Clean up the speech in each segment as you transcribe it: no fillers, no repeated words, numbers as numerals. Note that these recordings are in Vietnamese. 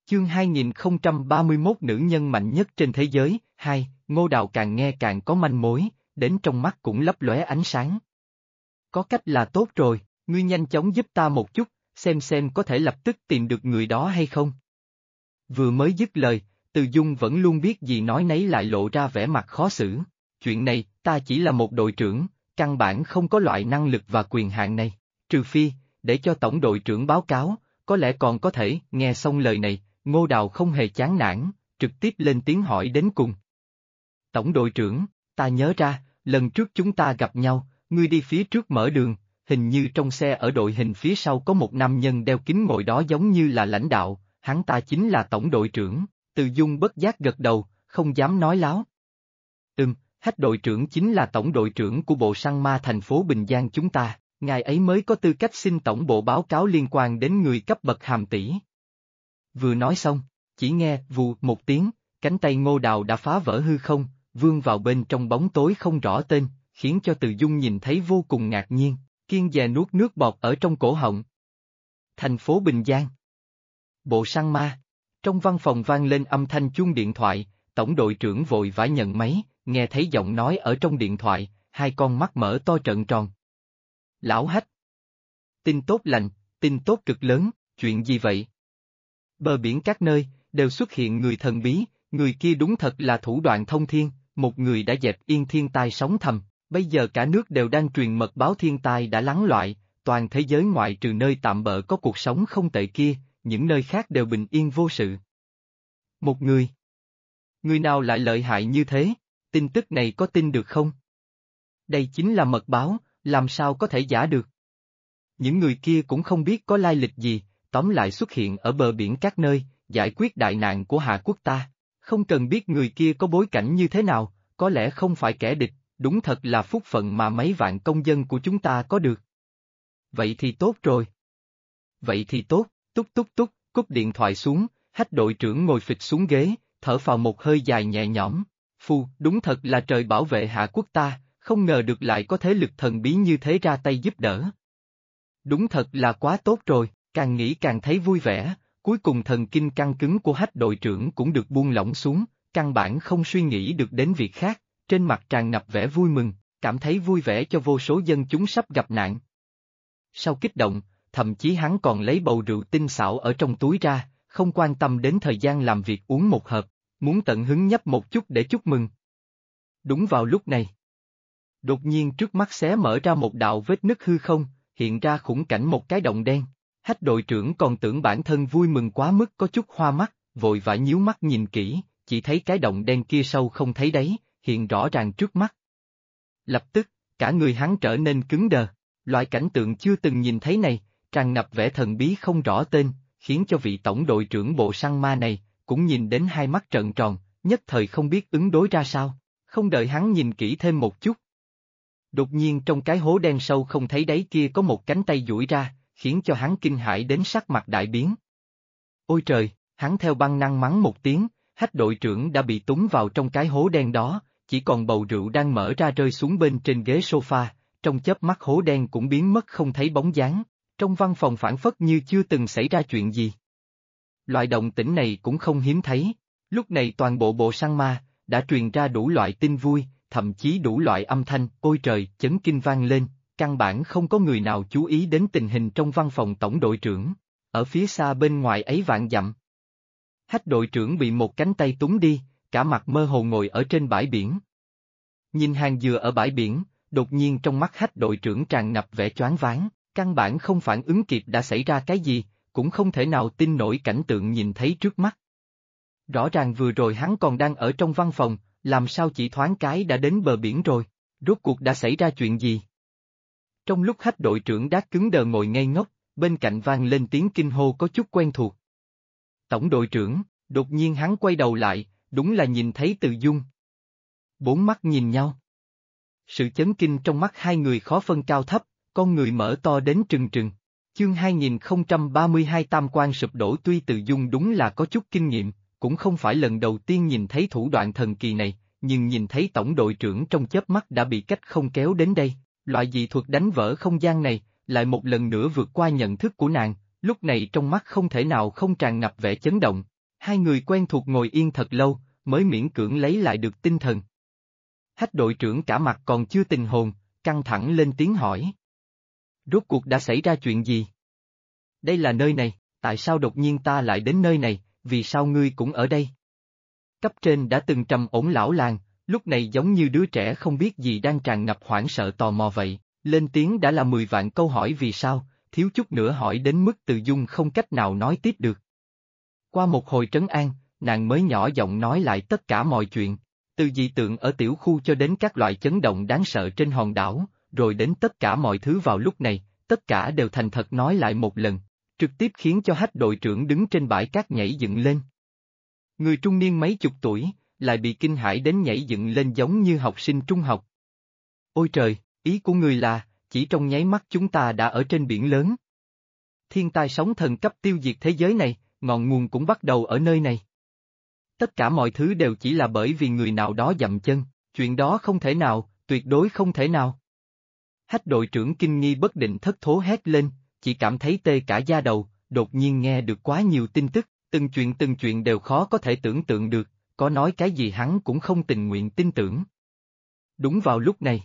Chương 2031 Nữ nhân mạnh nhất trên thế giới, 2, Ngô Đào càng nghe càng có manh mối, đến trong mắt cũng lấp lóe ánh sáng. Có cách là tốt rồi, ngươi nhanh chóng giúp ta một chút, xem có thể lập tức tìm được người đó hay không. Vừa mới dứt lời, Từ Dung vẫn luôn biết gì nói nấy lại lộ ra vẻ mặt khó xử. Chuyện này, ta chỉ là một đội trưởng, căn bản không có loại năng lực và quyền hạn này, trừ phi, để cho tổng đội trưởng báo cáo, có lẽ còn có thể. Nghe xong lời này, Ngô Đào không hề chán nản, trực tiếp lên tiếng hỏi đến cùng. Tổng đội trưởng, ta nhớ ra, lần trước chúng ta gặp nhau, ngươi đi phía trước mở đường, hình như trong xe ở đội hình phía sau có một nam nhân đeo kính ngồi đó giống như là lãnh đạo, hắn ta chính là tổng đội trưởng. Từ Dung bất giác gật đầu, không dám nói láo. Hách đội trưởng chính là tổng đội trưởng của bộ săn ma thành phố Bình Giang chúng ta, ngài ấy mới có tư cách xin tổng bộ báo cáo liên quan đến người cấp bậc hàm tỷ. Vừa nói xong, chỉ nghe vù một tiếng, cánh tay Ngô Đào đã phá vỡ hư không, vươn vào bên trong bóng tối không rõ tên, khiến cho Từ Dung nhìn thấy vô cùng ngạc nhiên, kiêng dè nuốt nước bọt ở trong cổ họng. Thành phố Bình Giang. Bộ săn ma. Trong văn phòng vang lên âm thanh chuông điện thoại, tổng đội trưởng vội vã nhận máy, nghe thấy giọng nói ở trong điện thoại, hai con mắt mở to trợn tròn. Lão Hách. Tin tốt lành, tin tốt cực lớn, chuyện gì vậy? Bờ biển các nơi, đều xuất hiện người thần bí, người kia đúng thật là thủ đoạn thông thiên, một người đã dẹp yên thiên tai sóng thầm, bây giờ cả nước đều đang truyền mật báo thiên tai đã lắng loại, toàn thế giới ngoại trừ nơi tạm bợ có cuộc sống không tệ kia, những nơi khác đều bình yên vô sự. Một người. Người nào lại lợi hại như thế? Tin tức này có tin được không? Đây chính là mật báo, làm sao có thể giả được? Những người kia cũng không biết có lai lịch gì, tóm lại xuất hiện ở bờ biển các nơi, giải quyết đại nạn của Hạ quốc ta. Không cần biết người kia có bối cảnh như thế nào, có lẽ không phải kẻ địch, đúng thật là phúc phận mà mấy vạn công dân của chúng ta có được. Vậy thì tốt rồi. Vậy thì tốt, cúp điện thoại xuống, Hách đội trưởng ngồi phịch xuống ghế, thở phào một hơi dài nhẹ nhõm. Đúng thật là trời bảo vệ Hạ quốc ta, không ngờ được lại có thế lực thần bí như thế ra tay giúp đỡ. Đúng thật là quá tốt rồi, càng nghĩ càng thấy vui vẻ, cuối cùng thần kinh căng cứng của Hách đội trưởng cũng được buông lỏng xuống, căn bản không suy nghĩ được đến việc khác, trên mặt tràn ngập vẻ vui mừng, cảm thấy vui vẻ cho vô số dân chúng sắp gặp nạn. Sau kích động, thậm chí hắn còn lấy bầu rượu tinh xảo ở trong túi ra, không quan tâm đến thời gian làm việc uống một hộp, muốn tận hứng nhấp một chút để chúc mừng. Đúng vào lúc này, đột nhiên trước mắt xé mở ra một đạo vết nứt hư không, hiện ra khủng cảnh một cái động đen. Hách đội trưởng còn tưởng bản thân vui mừng quá mức có chút hoa mắt, vội vã nhíu mắt nhìn kỹ, chỉ thấy cái động đen kia sâu không thấy đáy, hiện rõ ràng trước mắt. Lập tức, cả người hắn trở nên cứng đờ, loại cảnh tượng chưa từng nhìn thấy này, tràn ngập vẻ thần bí không rõ tên, khiến cho vị tổng đội trưởng bộ săn ma này, cũng nhìn đến hai mắt trợn tròn, nhất thời không biết ứng đối ra sao, không đợi hắn nhìn kỹ thêm một chút. Đột nhiên trong cái hố đen sâu không thấy đáy kia có một cánh tay duỗi ra, khiến cho hắn kinh hãi đến sắc mặt đại biến. Ôi trời, hắn theo bản năng mắng một tiếng, Hách đội trưởng đã bị túng vào trong cái hố đen đó, chỉ còn bầu rượu đang mở ra rơi xuống bên trên ghế sofa, trong chớp mắt hố đen cũng biến mất không thấy bóng dáng, trong văn phòng phảng phất như chưa từng xảy ra chuyện gì. Loại động tĩnh này cũng không hiếm thấy, lúc này toàn bộ bộ săn ma, đã truyền ra đủ loại tin vui, thậm chí đủ loại âm thanh, ôi trời, chấn kinh vang lên, căn bản không có người nào chú ý đến tình hình trong văn phòng tổng đội trưởng, ở phía xa bên ngoài ấy vạn dặm. Hách đội trưởng bị một cánh tay túng đi, cả mặt mơ hồ ngồi ở trên bãi biển. Nhìn hàng dừa ở bãi biển, đột nhiên trong mắt Hách đội trưởng tràn ngập vẻ choáng váng, căn bản không phản ứng kịp đã xảy ra cái gì, cũng không thể nào tin nổi cảnh tượng nhìn thấy trước mắt. Rõ ràng vừa rồi hắn còn đang ở trong văn phòng, làm sao chỉ thoáng cái đã đến bờ biển rồi, rốt cuộc đã xảy ra chuyện gì? Trong lúc Hách đội trưởng đát cứng đờ ngồi ngây ngốc, bên cạnh vang lên tiếng kinh hô có chút quen thuộc. Tổng đội trưởng, đột nhiên hắn quay đầu lại, đúng là nhìn thấy Từ Dung. Bốn mắt nhìn nhau. Sự chấn kinh trong mắt hai người khó phân cao thấp, con người mở to đến trừng trừng. Chương 2032 Tam quan sụp đổ. Tuy Từ Dung đúng là có chút kinh nghiệm, cũng không phải lần đầu tiên nhìn thấy thủ đoạn thần kỳ này, nhưng nhìn thấy tổng đội trưởng trong chớp mắt đã bị cách không kéo đến đây, loại dị thuật đánh vỡ không gian này, lại một lần nữa vượt qua nhận thức của nàng, lúc này trong mắt không thể nào không tràn ngập vẻ chấn động, Hai người quen thuộc ngồi yên thật lâu, mới miễn cưỡng lấy lại được tinh thần. Hách đội trưởng cả mặt còn chưa tình hồn, căng thẳng lên tiếng hỏi. Rốt cuộc đã xảy ra chuyện gì? Đây là nơi này, tại sao đột nhiên ta lại đến nơi này, vì sao ngươi cũng ở đây? Cấp trên đã từng trầm ổn lão làng, lúc này giống như đứa trẻ không biết gì đang tràn ngập hoảng sợ tò mò vậy, lên tiếng đã là 10 vạn câu hỏi vì sao, thiếu chút nữa hỏi đến mức Từ Dung không cách nào nói tiếp được. Qua một hồi trấn an, nàng mới nhỏ giọng nói lại tất cả mọi chuyện, từ dị tượng ở tiểu khu cho đến các loại chấn động đáng sợ trên hòn đảo, rồi đến tất cả mọi thứ vào lúc này, tất cả đều thành thật nói lại một lần, trực tiếp khiến cho Hách đội trưởng đứng trên bãi cát nhảy dựng lên. Người trung niên mấy chục tuổi, lại bị kinh hãi đến nhảy dựng lên giống như học sinh trung học. Ôi trời, ý của người là, chỉ trong nháy mắt chúng ta đã ở trên biển lớn. Thiên tai sóng thần cấp tiêu diệt thế giới này, ngọn nguồn cũng bắt đầu ở nơi này. Tất cả mọi thứ đều chỉ là bởi vì người nào đó dậm chân, chuyện đó không thể nào, tuyệt đối không thể nào. Hách đội trưởng kinh nghi bất định thất thố hét lên, chỉ cảm thấy tê cả da đầu, đột nhiên nghe được quá nhiều tin tức, từng chuyện đều khó có thể tưởng tượng được, có nói cái gì hắn cũng không tình nguyện tin tưởng. Đúng vào lúc này,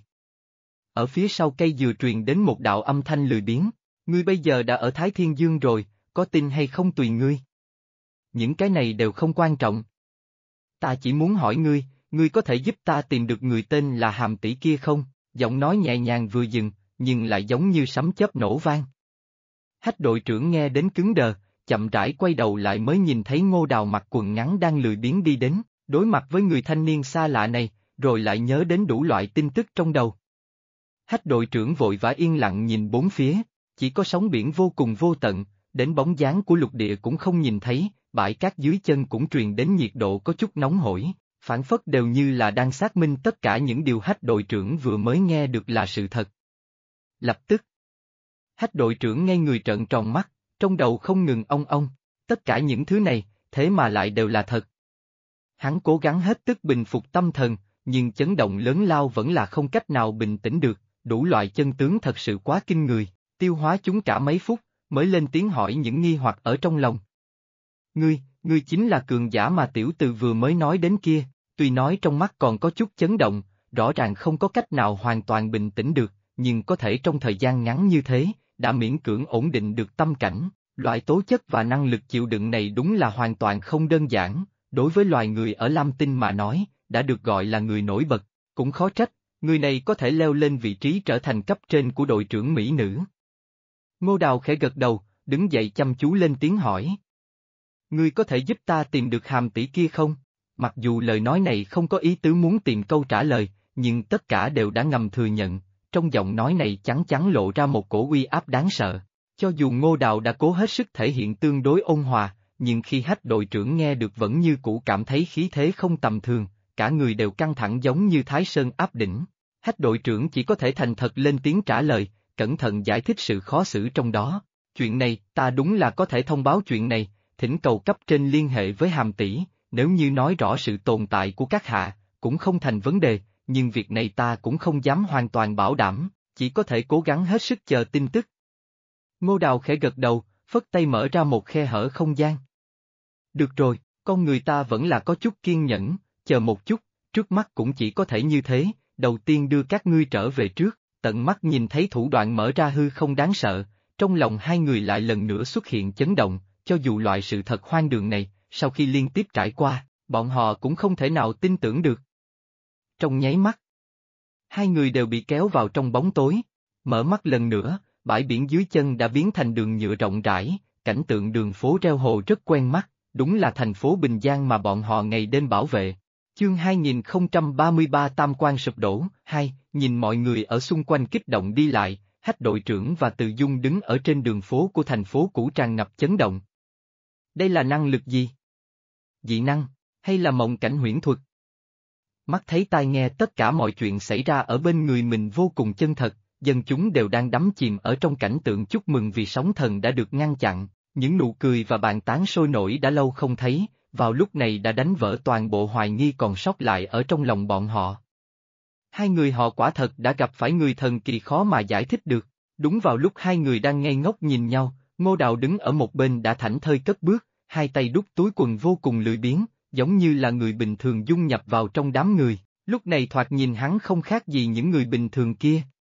ở phía sau cây dừa truyền đến một đạo âm thanh lười biếng, ngươi bây giờ đã ở Thái Thiên Dương rồi, có tin hay không tùy ngươi. Những cái này đều không quan trọng. Ta chỉ muốn hỏi ngươi có thể giúp ta tìm được người tên là Hàm Tỷ kia không? Giọng nói nhẹ nhàng vừa dừng, nhưng lại giống như sấm chớp nổ vang. Hách đội trưởng nghe đến cứng đờ, chậm rãi quay đầu lại mới nhìn thấy Ngô Đào mặc quần ngắn đang lười biếng đi đến, đối mặt với người thanh niên xa lạ này, rồi lại nhớ đến đủ loại tin tức trong đầu. Hách đội trưởng vội vã yên lặng nhìn bốn phía, chỉ có sóng biển vô cùng vô tận, đến bóng dáng của lục địa cũng không nhìn thấy, bãi cát dưới chân cũng truyền đến nhiệt độ có chút nóng hổi, phản phất đều như là đang xác minh tất cả những điều Hách đội trưởng vừa mới nghe được là sự thật. Lập tức, Hách đội trưởng ngay người trợn tròn mắt, trong đầu không ngừng ong ong, tất cả những thứ này, thế mà lại đều là thật. Hắn cố gắng hết tức bình phục tâm thần, nhưng chấn động lớn lao vẫn là không cách nào bình tĩnh được, đủ loại chân tướng thật sự quá kinh người, tiêu hóa chúng cả mấy phút, mới lên tiếng hỏi những nghi hoặc ở trong lòng. Ngươi chính là cường giả mà tiểu từ vừa mới nói đến kia, tuy nói trong mắt còn có chút chấn động, rõ ràng không có cách nào hoàn toàn bình tĩnh được, nhưng có thể trong thời gian ngắn như thế, đã miễn cưỡng ổn định được tâm cảnh, loại tố chất và năng lực chịu đựng này đúng là hoàn toàn không đơn giản, đối với loài người ở Lam Tinh mà nói, đã được gọi là người nổi bật, cũng khó trách, người này có thể leo lên vị trí trở thành cấp trên của đội trưởng mỹ nữ. Ngô Đào khẽ gật đầu, đứng dậy chăm chú lên tiếng hỏi. Ngươi có thể giúp ta tìm được Hàm Tỷ kia không? Mặc dù lời nói này không có ý tứ muốn tìm câu trả lời, nhưng tất cả đều đã ngầm thừa nhận, trong giọng nói này chắn chắn lộ ra một cổ uy áp đáng sợ. Cho dù Ngô Đào đã cố hết sức thể hiện tương đối ôn hòa, nhưng khi Hách đội trưởng nghe được vẫn như cũ cảm thấy khí thế không tầm thường, cả người đều căng thẳng giống như Thái Sơn áp đỉnh. Hách đội trưởng chỉ có thể thành thật lên tiếng trả lời, cẩn thận giải thích sự khó xử trong đó. Chuyện này, ta đúng là có thể thông báo chuyện này, thỉnh cầu cấp trên liên hệ với Hàm Tỷ, nếu như nói rõ sự tồn tại của các hạ, cũng không thành vấn đề, nhưng việc này ta cũng không dám hoàn toàn bảo đảm, chỉ có thể cố gắng hết sức chờ tin tức. Ngô Đào khẽ gật đầu, phất tay mở ra một khe hở không gian. Được rồi, con người ta vẫn là có chút kiên nhẫn, chờ một chút, trước mắt cũng chỉ có thể như thế, đầu tiên đưa các ngươi trở về trước, tận mắt nhìn thấy thủ đoạn mở ra hư không đáng sợ, trong lòng hai người lại lần nữa xuất hiện chấn động, cho dù loại sự thật hoang đường này, sau khi liên tiếp trải qua, bọn họ cũng không thể nào tin tưởng được. Trong nháy mắt, hai người đều bị kéo vào trong bóng tối, mở mắt lần nữa, bãi biển dưới chân đã biến thành đường nhựa rộng rãi, cảnh tượng đường phố reo hồ rất quen mắt, đúng là thành phố Bình Giang mà bọn họ ngày đêm bảo vệ. Chương 2033 Tam Quan sụp đổ, 2, nhìn mọi người ở xung quanh kích động đi lại, Hách đội trưởng và Từ Dung đứng ở trên đường phố của thành phố cũ tràn ngập chấn động. Đây là năng lực gì? Dị năng, hay là mộng cảnh huyễn thuật? Mắt thấy tai nghe tất cả mọi chuyện xảy ra ở bên người mình vô cùng chân thật, dân chúng đều đang đắm chìm ở trong cảnh tượng chúc mừng vì sóng thần đã được ngăn chặn, những nụ cười và bàn tán sôi nổi đã lâu không thấy, vào lúc này đã đánh vỡ toàn bộ hoài nghi còn sót lại ở trong lòng bọn họ. Hai người họ quả thật đã gặp phải người thần kỳ khó mà giải thích được, đúng vào lúc hai người đang ngây ngốc nhìn nhau, Ngô Đào đứng ở một bên đã thảnh thơi cất bước, hai tay đút túi quần vô cùng lười biếng, giống như là người bình thường dung nhập vào trong đám người, lúc này thoạt nhìn hắn không khác gì những người bình thường kia.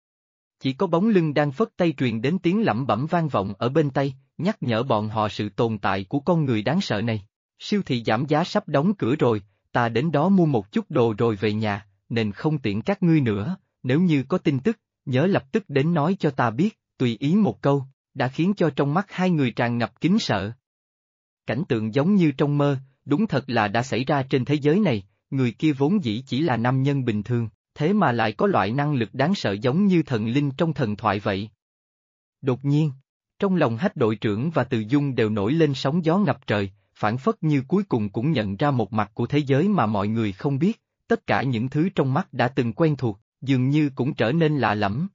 Chỉ có bóng lưng đang phất tay truyền đến tiếng lẩm bẩm vang vọng ở bên tay, nhắc nhở bọn họ sự tồn tại của con người đáng sợ này. Siêu thị giảm giá sắp đóng cửa rồi, ta đến đó mua một chút đồ rồi về nhà, nên không tiễn các ngươi nữa, nếu như có tin tức, nhớ lập tức đến nói cho ta biết, tùy ý một câu, đã khiến cho trong mắt hai người tràn ngập kính sợ. Cảnh tượng giống như trong mơ, đúng thật là đã xảy ra trên thế giới này, người kia vốn dĩ chỉ là nam nhân bình thường, thế mà lại có loại năng lực đáng sợ giống như thần linh trong thần thoại vậy. Đột nhiên, trong lòng Hách đội trưởng và Từ Dung đều nổi lên sóng gió ngập trời, phảng phất như cuối cùng cũng nhận ra một mặt của thế giới mà mọi người không biết, tất cả những thứ trong mắt đã từng quen thuộc, dường như cũng trở nên lạ lẫm.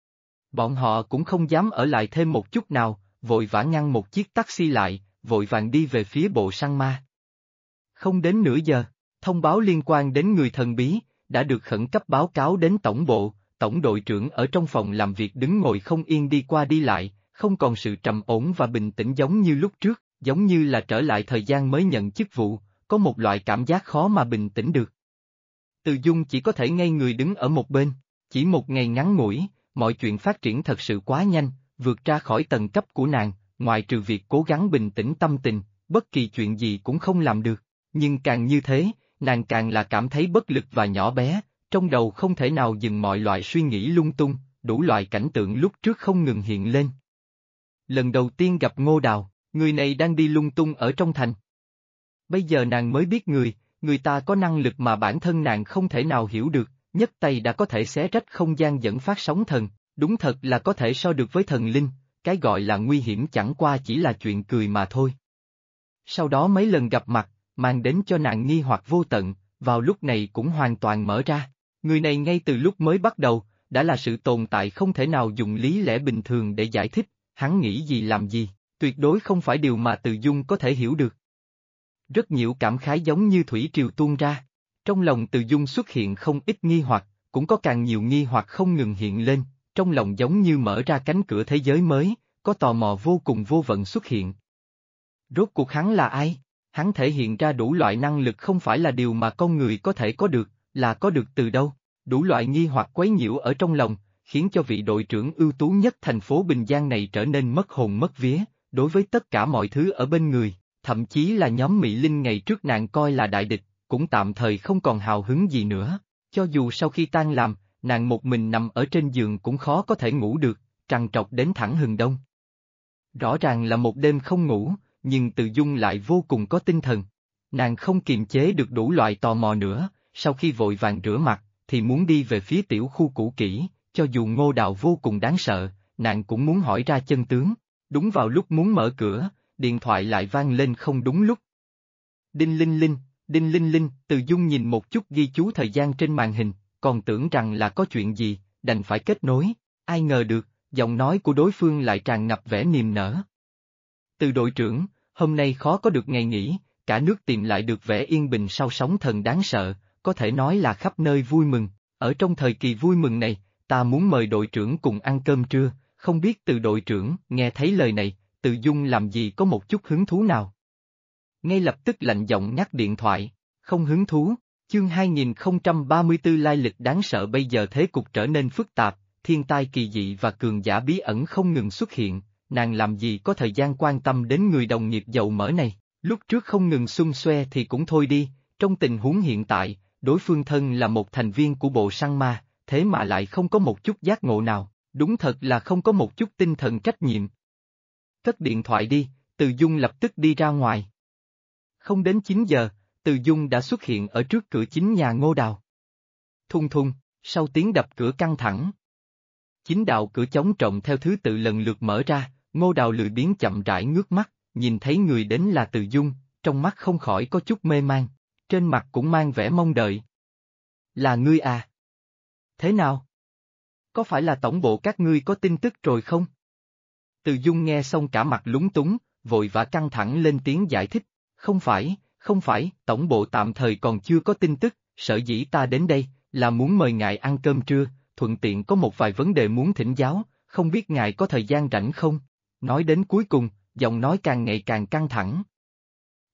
Bọn họ cũng không dám ở lại thêm một chút nào, vội vã ngăn một chiếc taxi lại, vội vàng đi về phía bộ săn ma. Không đến nửa giờ, thông báo liên quan đến người thần bí, đã được khẩn cấp báo cáo đến tổng bộ, tổng đội trưởng ở trong phòng làm việc đứng ngồi không yên đi qua đi lại, không còn sự trầm ổn và bình tĩnh giống như lúc trước, giống như là trở lại thời gian mới nhận chức vụ, có một loại cảm giác khó mà bình tĩnh được. Từ Dung chỉ có thể ngây người đứng ở một bên, chỉ một ngày ngắn ngủi, mọi chuyện phát triển thật sự quá nhanh, vượt ra khỏi tầng cấp của nàng, ngoài trừ việc cố gắng bình tĩnh tâm tình, bất kỳ chuyện gì cũng không làm được, nhưng càng như thế, nàng càng là cảm thấy bất lực và nhỏ bé, trong đầu không thể nào dừng mọi loại suy nghĩ lung tung, đủ loại cảnh tượng lúc trước không ngừng hiện lên. Lần đầu tiên gặp Ngô Đào, người này đang đi lung tung ở trong thành. Bây giờ nàng mới biết người ta có năng lực mà bản thân nàng không thể nào hiểu được, nhấc tay đã có thể xé rách không gian dẫn phát sóng thần, đúng thật là có thể so được với thần linh, cái gọi là nguy hiểm chẳng qua chỉ là chuyện cười mà thôi. Sau đó mấy lần gặp mặt, mang đến cho nàng nghi hoặc vô tận, vào lúc này cũng hoàn toàn mở ra. Người này ngay từ lúc mới bắt đầu, đã là sự tồn tại không thể nào dùng lý lẽ bình thường để giải thích, hắn nghĩ gì làm gì, tuyệt đối không phải điều mà Từ Dung có thể hiểu được. Rất nhiều cảm khái giống như thủy triều tuôn ra. Trong lòng Từ Dung xuất hiện không ít nghi hoặc, cũng có càng nhiều nghi hoặc không ngừng hiện lên, trong lòng giống như mở ra cánh cửa thế giới mới, có tò mò vô cùng vô vận xuất hiện. Rốt cuộc hắn là ai? Hắn thể hiện ra đủ loại năng lực không phải là điều mà con người có thể có được, là có được từ đâu? Đủ loại nghi hoặc quấy nhiễu ở trong lòng, khiến cho vị đội trưởng ưu tú nhất thành phố Bình Giang này trở nên mất hồn mất vía, đối với tất cả mọi thứ ở bên người, thậm chí là nhóm Mỹ Linh ngày trước nàng coi là đại địch, cũng tạm thời không còn hào hứng gì nữa, cho dù sau khi tan làm, nàng một mình nằm ở trên giường cũng khó có thể ngủ được, trằn trọc đến thẳng hừng đông. Rõ ràng là một đêm không ngủ, nhưng Từ Dung lại vô cùng có tinh thần. Nàng không kiềm chế được đủ loại tò mò nữa, sau khi vội vàng rửa mặt, thì muốn đi về phía tiểu khu cũ kỹ, cho dù Ngô Đào vô cùng đáng sợ, nàng cũng muốn hỏi ra chân tướng. Đúng vào lúc muốn mở cửa, điện thoại lại vang lên không đúng lúc. Đinh linh linh, đinh linh linh, Từ Dung nhìn một chút ghi chú thời gian trên màn hình, còn tưởng rằng là có chuyện gì, đành phải kết nối, ai ngờ được, giọng nói của đối phương lại tràn ngập vẻ niềm nở. Từ đội trưởng, hôm nay khó có được ngày nghỉ, cả nước tìm lại được vẻ yên bình sau sóng thần đáng sợ, có thể nói là khắp nơi vui mừng, ở trong thời kỳ vui mừng này, ta muốn mời đội trưởng cùng ăn cơm trưa, không biết Từ đội trưởng, nghe thấy lời này, Từ Dung làm gì có một chút hứng thú nào. Ngay lập tức lạnh giọng nhắc điện thoại, không hứng thú, chương 2034 lai lịch đáng sợ bây giờ thế cục trở nên phức tạp, thiên tai kỳ dị và cường giả bí ẩn không ngừng xuất hiện, nàng làm gì có thời gian quan tâm đến người đồng nghiệp dầu mỡ này, lúc trước không ngừng xung xoe thì cũng thôi đi, trong tình huống hiện tại, đối phương thân là một thành viên của bộ săn ma, thế mà lại không có một chút giác ngộ nào, đúng thật là không có một chút tinh thần trách nhiệm. Cất điện thoại đi, Từ Dung lập tức đi ra ngoài. Không đến 9 giờ, Từ Dung đã xuất hiện ở trước cửa chính nhà Ngô Đào. Thung thung, sau tiếng đập cửa căng thẳng. Chính đạo cửa chống trộm theo thứ tự lần lượt mở ra, Ngô Đào lười biếng chậm rãi ngước mắt, nhìn thấy người đến là Từ Dung, trong mắt không khỏi có chút mê man, trên mặt cũng mang vẻ mong đợi. Là ngươi à? Thế nào? Có phải là tổng bộ các ngươi có tin tức rồi không? Từ Dung nghe xong cả mặt lúng túng, vội vã căng thẳng lên tiếng giải thích, không phải, tổng bộ tạm thời còn chưa có tin tức, sở dĩ ta đến đây, là muốn mời ngài ăn cơm trưa, thuận tiện có một vài vấn đề muốn thỉnh giáo, không biết ngài có thời gian rảnh không? Nói đến cuối cùng, giọng nói càng ngày càng căng thẳng.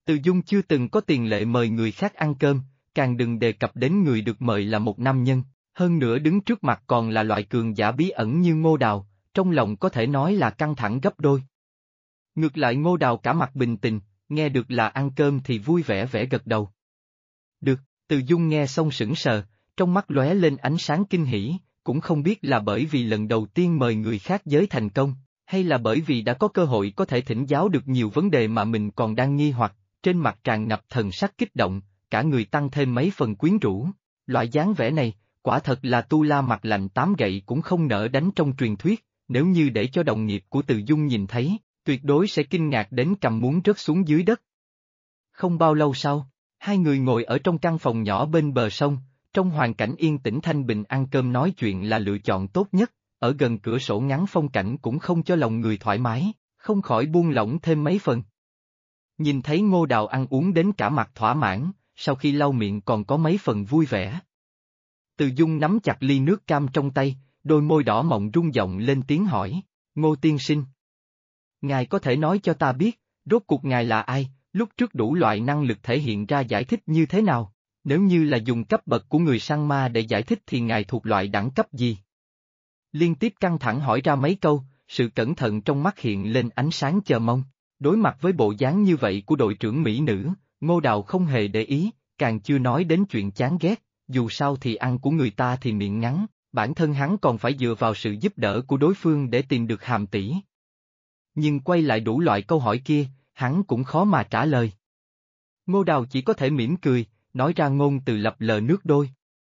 Từ Dung chưa từng có tiền lệ mời người khác ăn cơm, càng đừng đề cập đến người được mời là một nam nhân, hơn nữa đứng trước mặt còn là loại cường giả bí ẩn như Ngô Đào, trong lòng có thể nói là căng thẳng gấp đôi. Ngược lại Ngô Đào cả mặt bình tình, nghe được là ăn cơm thì vui vẻ vẻ gật đầu. Được, Từ Dung nghe xong sững sờ, trong mắt lóe lên ánh sáng kinh hỉ, cũng không biết là bởi vì lần đầu tiên mời người khác giới thành công, hay là bởi vì đã có cơ hội có thể thỉnh giáo được nhiều vấn đề mà mình còn đang nghi hoặc, trên mặt tràn ngập thần sắc kích động, cả người tăng thêm mấy phần quyến rũ. Loại dáng vẻ này, quả thật là tu la mặt lạnh tám gậy cũng không nỡ đánh trong truyền thuyết, nếu như để cho đồng nghiệp của Từ Dung nhìn thấy, tuyệt đối sẽ kinh ngạc đến cầm muốn rớt xuống dưới đất. Không bao lâu sau, hai người ngồi ở trong căn phòng nhỏ bên bờ sông, trong hoàn cảnh yên tĩnh thanh bình ăn cơm nói chuyện là lựa chọn tốt nhất, ở gần cửa sổ ngắm phong cảnh cũng không cho lòng người thoải mái, không khỏi buông lỏng thêm mấy phần. Nhìn thấy Ngô Đào ăn uống đến cả mặt thỏa mãn, sau khi lau miệng còn có mấy phần vui vẻ. Từ Dung nắm chặt ly nước cam trong tay, đôi môi đỏ mọng rung giọng lên tiếng hỏi, Ngô tiên sinh. Ngài có thể nói cho ta biết, rốt cuộc ngài là ai, lúc trước đủ loại năng lực thể hiện ra giải thích như thế nào, nếu như là dùng cấp bậc của người săn ma để giải thích thì ngài thuộc loại đẳng cấp gì? Liên tiếp căng thẳng hỏi ra mấy câu, sự cẩn thận trong mắt hiện lên ánh sáng chờ mong. Đối mặt với bộ dáng như vậy của đội trưởng mỹ nữ, Ngô Đào không hề để ý, càng chưa nói đến chuyện chán ghét, dù sao thì ăn của người ta thì miệng ngắn, bản thân hắn còn phải dựa vào sự giúp đỡ của đối phương để tìm được hàm tỷ. Nhưng quay lại đủ loại câu hỏi kia, hắn cũng khó mà trả lời. Ngô Đào chỉ có thể mỉm cười, nói ra ngôn từ lập lờ nước đôi.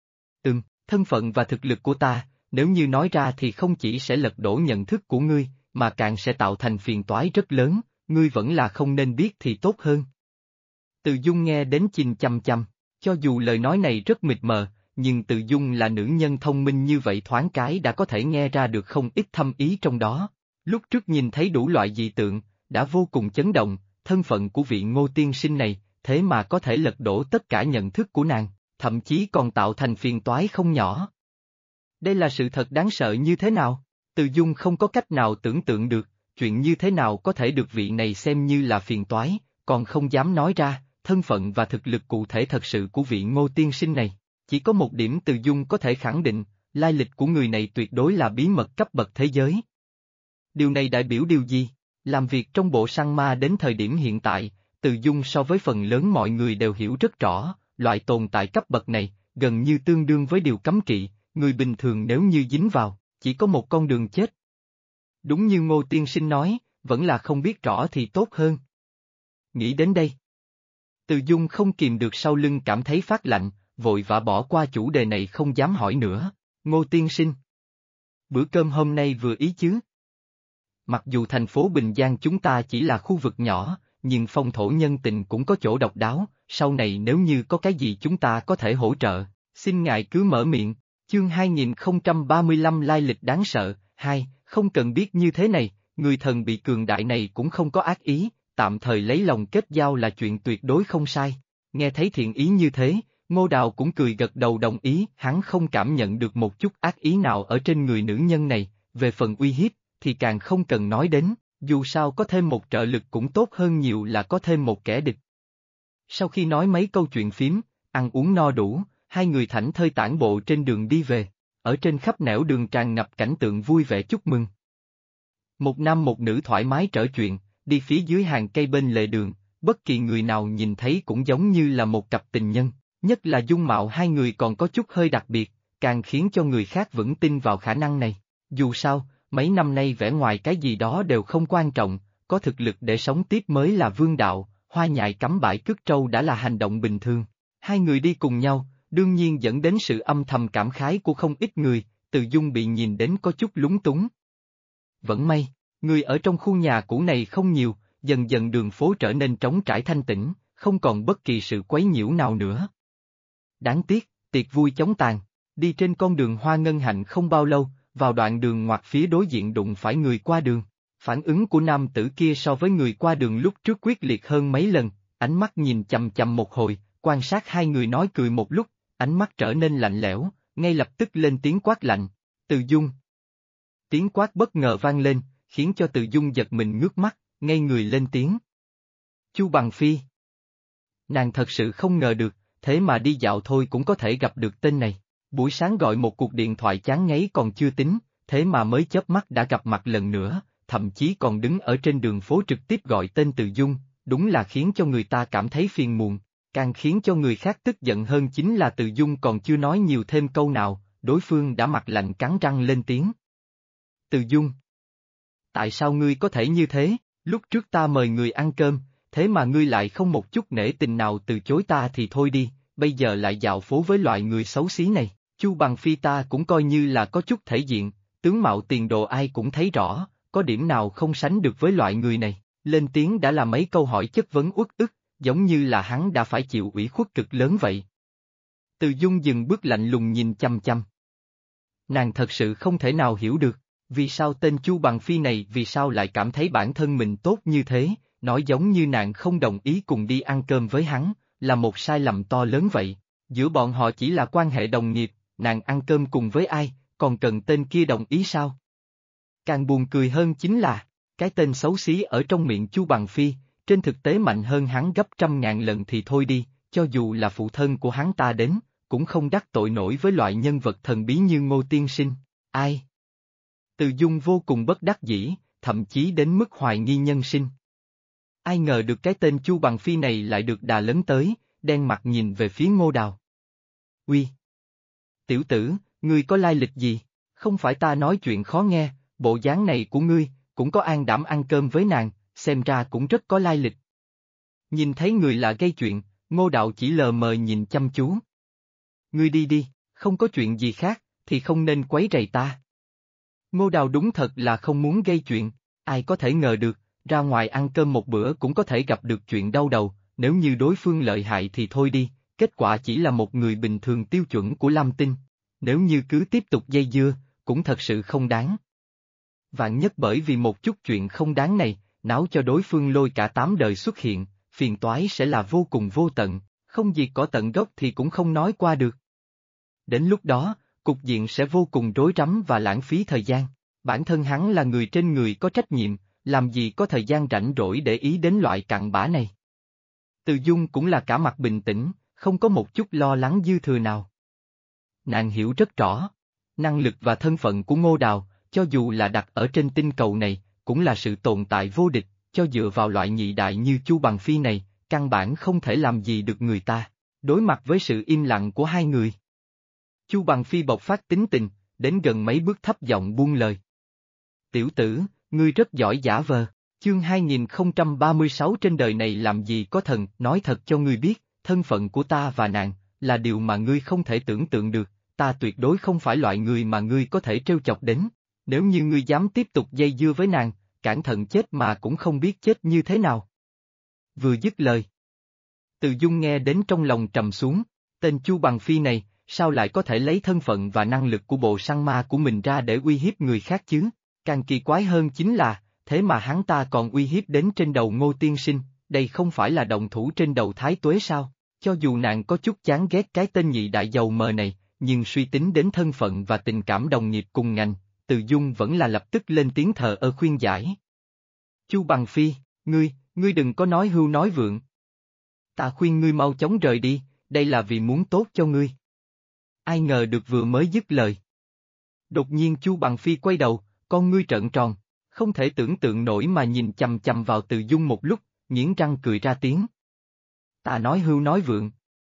Thân phận và thực lực của ta, nếu như nói ra thì không chỉ sẽ lật đổ nhận thức của ngươi, mà càng sẽ tạo thành phiền toái rất lớn, ngươi vẫn là không nên biết thì tốt hơn. Từ Dung nghe đến chìm chăm chăm, cho dù lời nói này rất mịt mờ, nhưng Từ Dung là nữ nhân thông minh như vậy thoáng cái đã có thể nghe ra được không ít thâm ý trong đó. Lúc trước nhìn thấy đủ loại dị tượng, đã vô cùng chấn động, thân phận của vị Ngô tiên sinh này, thế mà có thể lật đổ tất cả nhận thức của nàng, thậm chí còn tạo thành phiền toái không nhỏ. Đây là sự thật đáng sợ như thế nào? Từ Dung không có cách nào tưởng tượng được, chuyện như thế nào có thể được vị này xem như là phiền toái, còn không dám nói ra, thân phận và thực lực cụ thể thật sự của vị Ngô tiên sinh này. Chỉ có một điểm Từ Dung có thể khẳng định, lai lịch của người này tuyệt đối là bí mật cấp bậc thế giới. Điều này đại biểu điều gì? Làm việc trong bộ săn ma đến thời điểm hiện tại, Từ Dung so với phần lớn mọi người đều hiểu rất rõ, loại tồn tại cấp bậc này, gần như tương đương với điều cấm kỵ, người bình thường nếu như dính vào, chỉ có một con đường chết. Đúng như Ngô tiên sinh nói, vẫn là không biết rõ thì tốt hơn. Nghĩ đến đây, Từ Dung không kìm được sau lưng cảm thấy phát lạnh, vội vã bỏ qua chủ đề này không dám hỏi nữa. Ngô tiên sinh, bữa cơm hôm nay vừa ý chứ? Mặc dù thành phố Bình Giang chúng ta chỉ là khu vực nhỏ, nhưng phong thổ nhân tình cũng có chỗ độc đáo, sau này nếu như có cái gì chúng ta có thể hỗ trợ, xin ngài cứ mở miệng. Chương 2035 lai lịch đáng sợ, 2, không cần biết như thế này, người thần bị cường đại này cũng không có ác ý, tạm thời lấy lòng kết giao là chuyện tuyệt đối không sai. Nghe thấy thiện ý như thế, Ngô Đào cũng cười gật đầu đồng ý, hắn không cảm nhận được một chút ác ý nào ở trên người nữ nhân này, về phần uy hiếp, thì càng không cần nói đến, dù sao có thêm một trợ lực cũng tốt hơn nhiều là có thêm một kẻ địch. Sau khi nói mấy câu chuyện phím, ăn uống no đủ, hai người thảnh thơi tản bộ trên đường đi về, ở trên khắp nẻo đường tràn ngập cảnh tượng vui vẻ chúc mừng. Một nam một nữ thoải mái trở chuyện, đi phía dưới hàng cây bên lề đường, bất kỳ người nào nhìn thấy cũng giống như là một cặp tình nhân, nhất là dung mạo hai người còn có chút hơi đặc biệt, càng khiến cho người khác vững tin vào khả năng này. Dù sao, mấy năm nay vẻ ngoài cái gì đó đều không quan trọng, có thực lực để sống tiếp mới là vương đạo, hoa nhài cắm bãi cước trâu đã là hành động bình thường. Hai người đi cùng nhau, đương nhiên dẫn đến sự âm thầm cảm khái của không ít người, Từ Dung bị nhìn đến có chút lúng túng. Vẫn may, người ở trong khu nhà cũ này không nhiều, dần dần đường phố trở nên trống trải thanh tĩnh, không còn bất kỳ sự quấy nhiễu nào nữa. Đáng tiếc, tiệc vui chóng tàn, đi trên con đường hoa ngân hạnh không bao lâu, vào đoạn đường ngoặt phía đối diện đụng phải người qua đường. Phản ứng của nam tử kia so với người qua đường lúc trước quyết liệt hơn mấy lần, ánh mắt nhìn chằm chằm một hồi, quan sát hai người nói cười một lúc, ánh mắt trở nên lạnh lẽo, ngay lập tức lên tiếng quát lạnh. Từ Dung. Tiếng quát bất ngờ vang lên, khiến cho Từ Dung giật mình ngước mắt, ngay người lên tiếng. Chu Bằng Phi. Nàng thật sự không ngờ được, thế mà đi dạo thôi cũng có thể gặp được tên này. Buổi sáng gọi một cuộc điện thoại chán ngấy còn chưa tính, thế mà mới chớp mắt đã gặp mặt lần nữa, thậm chí còn đứng ở trên đường phố trực tiếp gọi tên Từ Dung, đúng là khiến cho người ta cảm thấy phiền muộn. Càng khiến cho người khác tức giận hơn chính là Từ Dung còn chưa nói nhiều thêm câu nào, đối phương đã mặt lạnh cắn răng lên tiếng. Từ Dung, tại sao ngươi có thể như thế, lúc trước ta mời người ăn cơm, thế mà ngươi lại không một chút nể tình nào từ chối ta thì thôi đi, bây giờ lại dạo phố với loại người xấu xí này. Chu Bằng Phi ta cũng coi như là có chút thể diện, tướng mạo tiền đồ ai cũng thấy rõ, có điểm nào không sánh được với loại người này, lên tiếng đã là mấy câu hỏi chất vấn uất ức, giống như là hắn đã phải chịu ủy khuất cực lớn vậy. Từ Dung dừng bước lạnh lùng nhìn chăm chăm. Nàng thật sự không thể nào hiểu được, vì sao tên Chu Bằng Phi này vì sao lại cảm thấy bản thân mình tốt như thế, nói giống như nàng không đồng ý cùng đi ăn cơm với hắn, là một sai lầm to lớn vậy. Giữa bọn họ chỉ là quan hệ đồng nghiệp, nàng ăn cơm cùng với ai, còn cần tên kia đồng ý sao? Càng buồn cười hơn chính là, cái tên xấu xí ở trong miệng Chu Bằng Phi, trên thực tế mạnh hơn hắn gấp trăm ngàn lần thì thôi đi, cho dù là phụ thân của hắn ta đến, cũng không đắc tội nổi với loại nhân vật thần bí như Ngô Tiên Sinh. Ai? Từ Dung vô cùng bất đắc dĩ, thậm chí đến mức hoài nghi nhân sinh. Ai ngờ được cái tên Chu Bằng Phi này lại được đà lớn tới, đen mặt nhìn về phía Ngô Đào. Uy! Tiểu tử, ngươi có lai lịch gì? Không phải ta nói chuyện khó nghe, bộ dáng này của ngươi, cũng có an đảm ăn cơm với nàng, xem ra cũng rất có lai lịch. Nhìn thấy người lạ gây chuyện, Ngô Đạo chỉ lờ mờ nhìn chăm chú. Ngươi đi đi, không có chuyện gì khác, thì không nên quấy rầy ta. Ngô Đào đúng thật là không muốn gây chuyện, ai có thể ngờ được, ra ngoài ăn cơm một bữa cũng có thể gặp được chuyện đau đầu, nếu như đối phương lợi hại thì thôi đi, kết quả chỉ là một người bình thường tiêu chuẩn của Lam Tinh, nếu như cứ tiếp tục dây dưa, cũng thật sự không đáng. Vạn nhất bởi vì một chút chuyện không đáng này, náo cho đối phương lôi cả 8 đời xuất hiện, phiền toái sẽ là vô cùng vô tận, không diệt cỏ tận gốc thì cũng không nói qua được. Đến lúc đó, cục diện sẽ vô cùng rối rắm và lãng phí thời gian. Bản thân hắn là người trên người có trách nhiệm, làm gì có thời gian rảnh rỗi để ý đến loại cặn bã này. Từ Dung cũng là cả mặt bình tĩnh, không có một chút lo lắng dư thừa nào. Nàng hiểu rất rõ, năng lực và thân phận của Ngô Đào, cho dù là đặt ở trên tinh cầu này, cũng là sự tồn tại vô địch, cho dựa vào loại nhị đại như Chu Bằng Phi này, căn bản không thể làm gì được người ta. Đối mặt với sự im lặng của hai người, Chu Bằng Phi bộc phát tính tình, đến gần mấy bước thấp giọng buông lời. Tiểu tử, ngươi rất giỏi giả vờ, chương 2036 trên đời này làm gì có thần, nói thật cho ngươi biết, thân phận của ta và nàng, là điều mà ngươi không thể tưởng tượng được, ta tuyệt đối không phải loại người mà ngươi có thể trêu chọc đến, nếu như ngươi dám tiếp tục dây dưa với nàng, cẩn thận chết mà cũng không biết chết như thế nào. Vừa dứt lời, Từ Dung nghe đến trong lòng trầm xuống, tên Chu Bằng Phi này, sao lại có thể lấy thân phận và năng lực của bộ săn ma của mình ra để uy hiếp người khác chứ? Càng kỳ quái hơn chính là, thế mà hắn ta còn uy hiếp đến trên đầu Ngô Tiên Sinh, đây không phải là động thủ trên đầu Thái Tuế sao? Cho dù nàng có chút chán ghét cái tên nhị đại dầu mờ này, nhưng suy tính đến thân phận và tình cảm đồng nghiệp cùng ngành, Từ Dung vẫn là lập tức lên tiếng thờ ơ khuyên giải. Chu Bằng Phi, ngươi đừng có nói hưu nói vượng. Ta khuyên ngươi mau chóng rời đi, đây là vì muốn tốt cho ngươi. Ai ngờ được vừa mới dứt lời. Đột nhiên Chu Bằng Phi quay đầu, con ngươi trợn tròn, không thể tưởng tượng nổi mà nhìn chằm chằm vào Từ Dung một lúc, nghiến răng cười ra tiếng. Ta nói hưu nói vượng.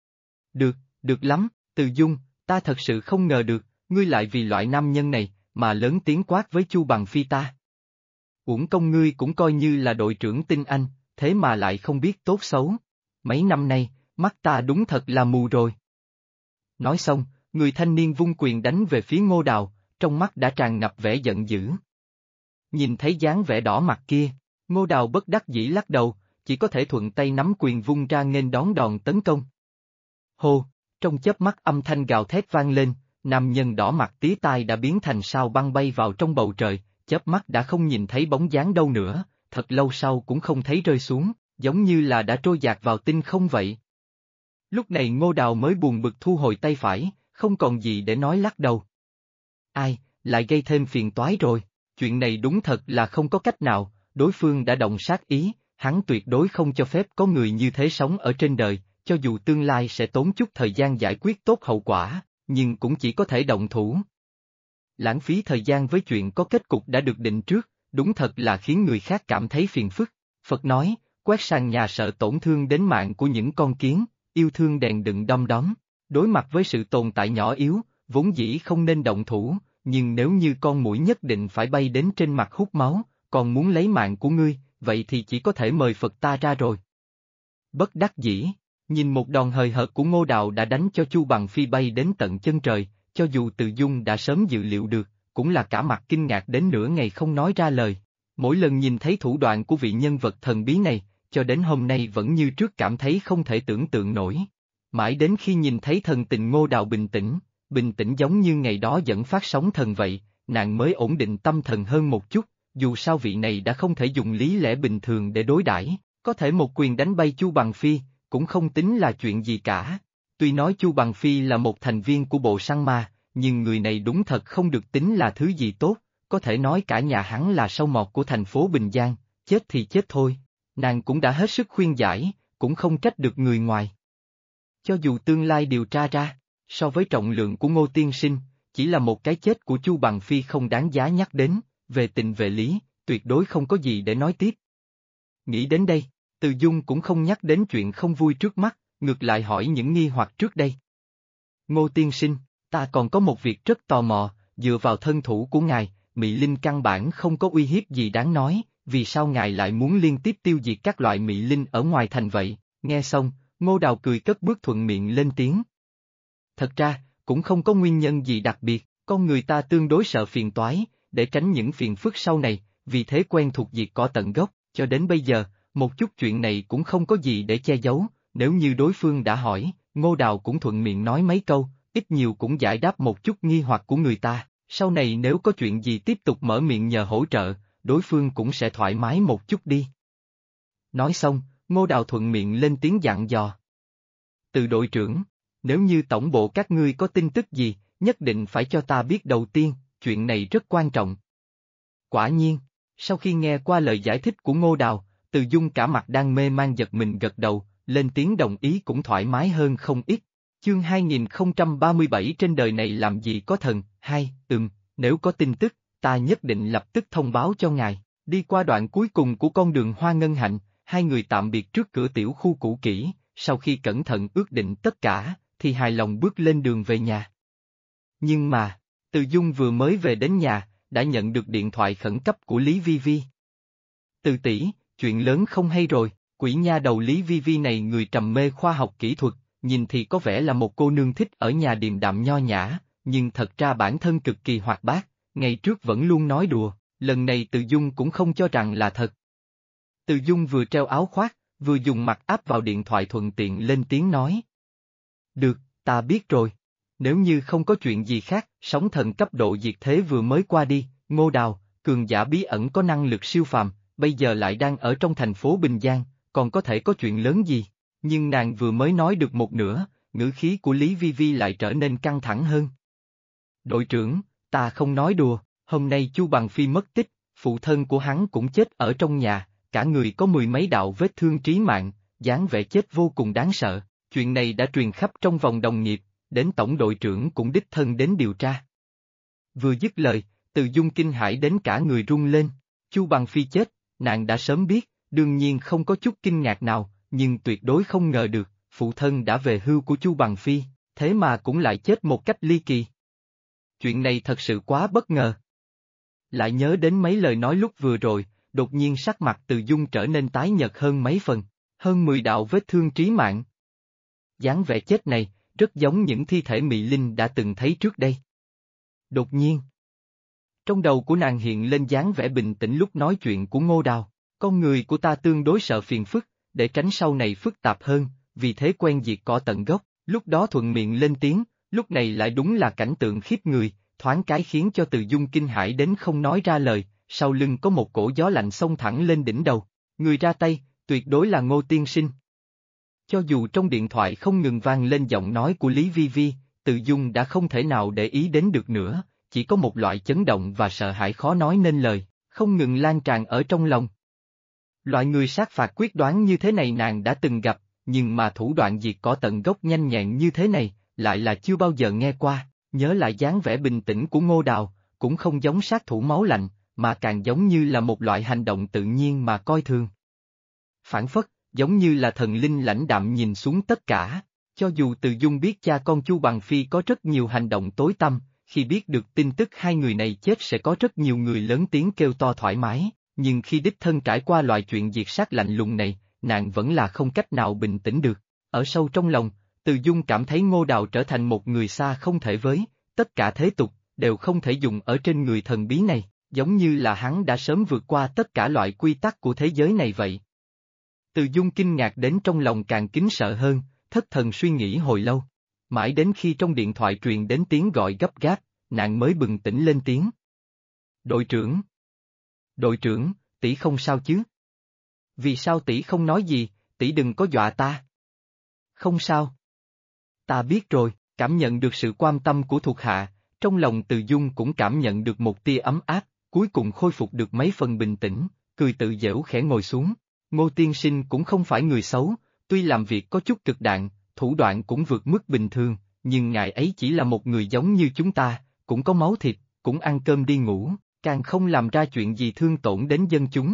Được lắm, Từ Dung, ta thật sự không ngờ được, ngươi lại vì loại nam nhân này, mà lớn tiếng quát với Chu Bằng Phi ta. Uổng công ngươi cũng coi như là đội trưởng tinh anh, thế mà lại không biết tốt xấu. Mấy năm nay, mắt ta đúng thật là mù rồi. Nói xong, người thanh niên vung quyền đánh về phía Ngô Đào, trong mắt đã tràn ngập vẻ giận dữ. Nhìn thấy dáng vẻ đỏ mặt kia, Ngô Đào bất đắc dĩ lắc đầu, chỉ có thể thuận tay nắm quyền vung ra nghênh đón đòn tấn công. Hô, trong chớp mắt âm thanh gào thét vang lên, nam nhân đỏ mặt tía tai đã biến thành sao băng bay vào trong bầu trời, chớp mắt đã không nhìn thấy bóng dáng đâu nữa, thật lâu sau cũng không thấy rơi xuống, giống như là đã trôi dạt vào tinh không vậy. Lúc này Ngô Đào mới buồn bực thu hồi tay phải, không còn gì để nói lắc đầu. Ai, lại gây thêm phiền toái rồi, chuyện này đúng thật là không có cách nào, đối phương đã động sát ý, Hắn tuyệt đối không cho phép có người như thế sống ở trên đời, cho dù tương lai sẽ tốn chút thời gian giải quyết tốt hậu quả, nhưng cũng chỉ có thể động thủ. Lãng phí thời gian với chuyện có kết cục đã được định trước, đúng thật là khiến người khác cảm thấy phiền phức. Phật nói, quét sàn nhà sợ tổn thương đến mạng của những con kiến, yêu thương đèn đựng đom đóm. Đối mặt với sự tồn tại nhỏ yếu, vốn dĩ không nên động thủ, nhưng nếu như con muỗi nhất định phải bay đến trên mặt hút máu, còn muốn lấy mạng của ngươi, vậy thì chỉ có thể mời Phật ta ra rồi. Bất đắc dĩ, nhìn một đòn hời hợt của Ngô Đào đã đánh cho Chu Bằng Phi bay đến tận chân trời, cho dù Từ Dung đã sớm dự liệu được, cũng là cả mặt kinh ngạc đến nửa ngày không nói ra lời. Mỗi lần nhìn thấy thủ đoạn của vị nhân vật thần bí này, cho đến hôm nay vẫn như trước cảm thấy không thể tưởng tượng nổi. Mãi đến khi nhìn thấy thần tình Ngô Đào bình tĩnh giống như ngày đó dẫn phát sóng thần vậy, nàng mới ổn định tâm thần hơn một chút, dù sao vị này đã không thể dùng lý lẽ bình thường để đối đãi, có thể một quyền đánh bay Chu Bằng Phi, cũng không tính là chuyện gì cả. Tuy nói Chu Bằng Phi là một thành viên của bộ săn ma, nhưng người này đúng thật không được tính là thứ gì tốt, có thể nói cả nhà hắn là sâu mọt của thành phố Bình Giang, chết thì chết thôi. Nàng cũng đã hết sức khuyên giải, cũng không trách được người ngoài. Cho dù tương lai điều tra ra, so với trọng lượng của Ngô Tiên Sinh, chỉ là một cái chết của Chu Bằng Phi không đáng giá nhắc đến, về tình về lý, tuyệt đối không có gì để nói tiếp. Nghĩ đến đây, Từ Dung cũng không nhắc đến chuyện không vui trước mắt, ngược lại hỏi những nghi hoặc trước đây. Ngô Tiên Sinh, ta còn có một việc rất tò mò, dựa vào thân thủ của ngài, Mị Linh căn bản không có uy hiếp gì đáng nói, vì sao ngài lại muốn liên tiếp tiêu diệt các loại Mị Linh ở ngoài thành vậy? Nghe xong, Ngô Đào cười cất bước thuận miệng lên tiếng. Thật ra, cũng không có nguyên nhân gì đặc biệt, con người ta tương đối sợ phiền toái, để tránh những phiền phức sau này, vì thế quen thuộc diệt cỏ tận gốc, cho đến bây giờ, một chút chuyện này cũng không có gì để che giấu, nếu như đối phương đã hỏi, Ngô Đào cũng thuận miệng nói mấy câu, ít nhiều cũng giải đáp một chút nghi hoặc của người ta, sau này nếu có chuyện gì tiếp tục mở miệng nhờ hỗ trợ, đối phương cũng sẽ thoải mái một chút đi. Nói xong, Ngô Đào thuận miệng lên tiếng dặn dò. Từ đội trưởng, nếu như tổng bộ các ngươi có tin tức gì, nhất định phải cho ta biết đầu tiên, chuyện này rất quan trọng. Quả nhiên, sau khi nghe qua lời giải thích của Ngô Đào, Từ Dung cả mặt đang mê man giật mình gật đầu, lên tiếng đồng ý cũng thoải mái hơn không ít. Chương 2037 trên đời này làm gì có thần, nếu có tin tức, ta nhất định lập tức thông báo cho ngài. Đi qua đoạn cuối cùng của con đường Hoa Ngân Hạnh, hai người tạm biệt trước cửa tiểu khu cũ kỹ, sau khi cẩn thận ước định tất cả, thì hài lòng bước lên đường về nhà. Nhưng mà, Từ Dung vừa mới về đến nhà, đã nhận được điện thoại khẩn cấp của Lý Vi Vi. Từ tỷ, chuyện lớn không hay rồi, quỷ nha đầu Lý Vi Vi này người trầm mê khoa học kỹ thuật, nhìn thì có vẻ là một cô nương thích ở nhà điềm đạm nho nhã, nhưng thật ra bản thân cực kỳ hoạt bát, ngày trước vẫn luôn nói đùa, lần này Từ Dung cũng không cho rằng là thật. Từ Dung vừa treo áo khoác, vừa dùng mặt áp vào điện thoại thuận tiện lên tiếng nói. Được, ta biết rồi. Nếu như không có chuyện gì khác, sóng thần cấp độ diệt thế vừa mới qua đi, Ngô Đào, cường giả bí ẩn có năng lực siêu phàm, bây giờ lại đang ở trong thành phố Bình Giang, còn có thể có chuyện lớn gì? Nhưng nàng vừa mới nói được một nửa, ngữ khí của Lý Vi Vi lại trở nên căng thẳng hơn. Đội trưởng, ta không nói đùa, hôm nay Chu Bằng Phi mất tích, phụ thân của hắn cũng chết ở trong nhà, cả người có mười mấy đạo vết thương trí mạng, dáng vẻ chết vô cùng đáng sợ, chuyện này đã truyền khắp trong vòng đồng nghiệp, đến tổng đội trưởng cũng đích thân đến điều tra. Vừa dứt lời, Từ Dung kinh hãi đến cả người run lên, Chu Bằng Phi chết, nàng đã sớm biết, đương nhiên không có chút kinh ngạc nào, nhưng tuyệt đối không ngờ được, phụ thân đã về hưu của Chu Bằng Phi, thế mà cũng lại chết một cách ly kỳ. Chuyện này thật sự quá bất ngờ. Lại nhớ đến mấy lời nói lúc vừa rồi, đột nhiên sắc mặt Từ Dung trở nên tái nhợt hơn mấy phần, hơn 10 đạo vết thương trí mạng. Dáng vẻ chết này, rất giống những thi thể Mị Linh đã từng thấy trước đây. Đột nhiên, trong đầu của nàng hiện lên dáng vẻ bình tĩnh lúc nói chuyện của Ngô Đào, con người của ta tương đối sợ phiền phức, để tránh sau này phức tạp hơn, vì thế quen diệt cỏ tận gốc, lúc đó thuận miệng lên tiếng, lúc này lại đúng là cảnh tượng khiếp người, thoáng cái khiến cho Từ Dung kinh hãi đến không nói ra lời, sau lưng có một cổ gió lạnh xông thẳng lên đỉnh đầu, người ra tay, tuyệt đối là Ngô Tiên Sinh. Cho dù trong điện thoại không ngừng vang lên giọng nói của Lý Vi Vi, Từ Dung đã không thể nào để ý đến được nữa, chỉ có một loại chấn động và sợ hãi khó nói nên lời, không ngừng lan tràn ở trong lòng. Loại người sát phạt quyết đoán như thế này nàng đã từng gặp, nhưng mà thủ đoạn diệt cỏ tận gốc nhanh nhẹn như thế này, lại là chưa bao giờ nghe qua. Nhớ lại dáng vẻ bình tĩnh của Ngô Đào, cũng không giống sát thủ máu lạnh, mà càng giống như là một loại hành động tự nhiên mà coi thường. Phản phất, giống như là thần linh lãnh đạm nhìn xuống tất cả. Cho dù Từ Dung biết cha con Chu Bằng Phi có rất nhiều hành động tối tăm, khi biết được tin tức hai người này chết sẽ có rất nhiều người lớn tiếng kêu to thoải mái, nhưng khi đích thân trải qua loại chuyện diệt sát lạnh lùng này, nàng vẫn là không cách nào bình tĩnh được. Ở sâu trong lòng, Từ Dung cảm thấy Ngô Đào trở thành một người xa không thể với, tất cả thế tục, đều không thể dùng ở trên người thần bí này, giống như là hắn đã sớm vượt qua tất cả loại quy tắc của thế giới này vậy. Từ Dung kinh ngạc đến trong lòng càng kính sợ hơn, thất thần suy nghĩ hồi lâu. Mãi đến khi trong điện thoại truyền đến tiếng gọi gấp gáp, nàng mới bừng tỉnh lên tiếng. Đội trưởng! Đội trưởng, tỷ không sao chứ? Vì sao tỷ không nói gì, tỷ đừng có dọa ta. Không sao. Ta biết rồi, cảm nhận được sự quan tâm của thuộc hạ, trong lòng Từ Dung cũng cảm nhận được một tia ấm áp, cuối cùng khôi phục được mấy phần bình tĩnh, cười tự giễu khẽ ngồi xuống. Ngô tiên sinh cũng không phải người xấu, tuy làm việc có chút cực đoan, thủ đoạn cũng vượt mức bình thường, nhưng ngài ấy chỉ là một người giống như chúng ta, cũng có máu thịt, cũng ăn cơm đi ngủ, càng không làm ra chuyện gì thương tổn đến dân chúng.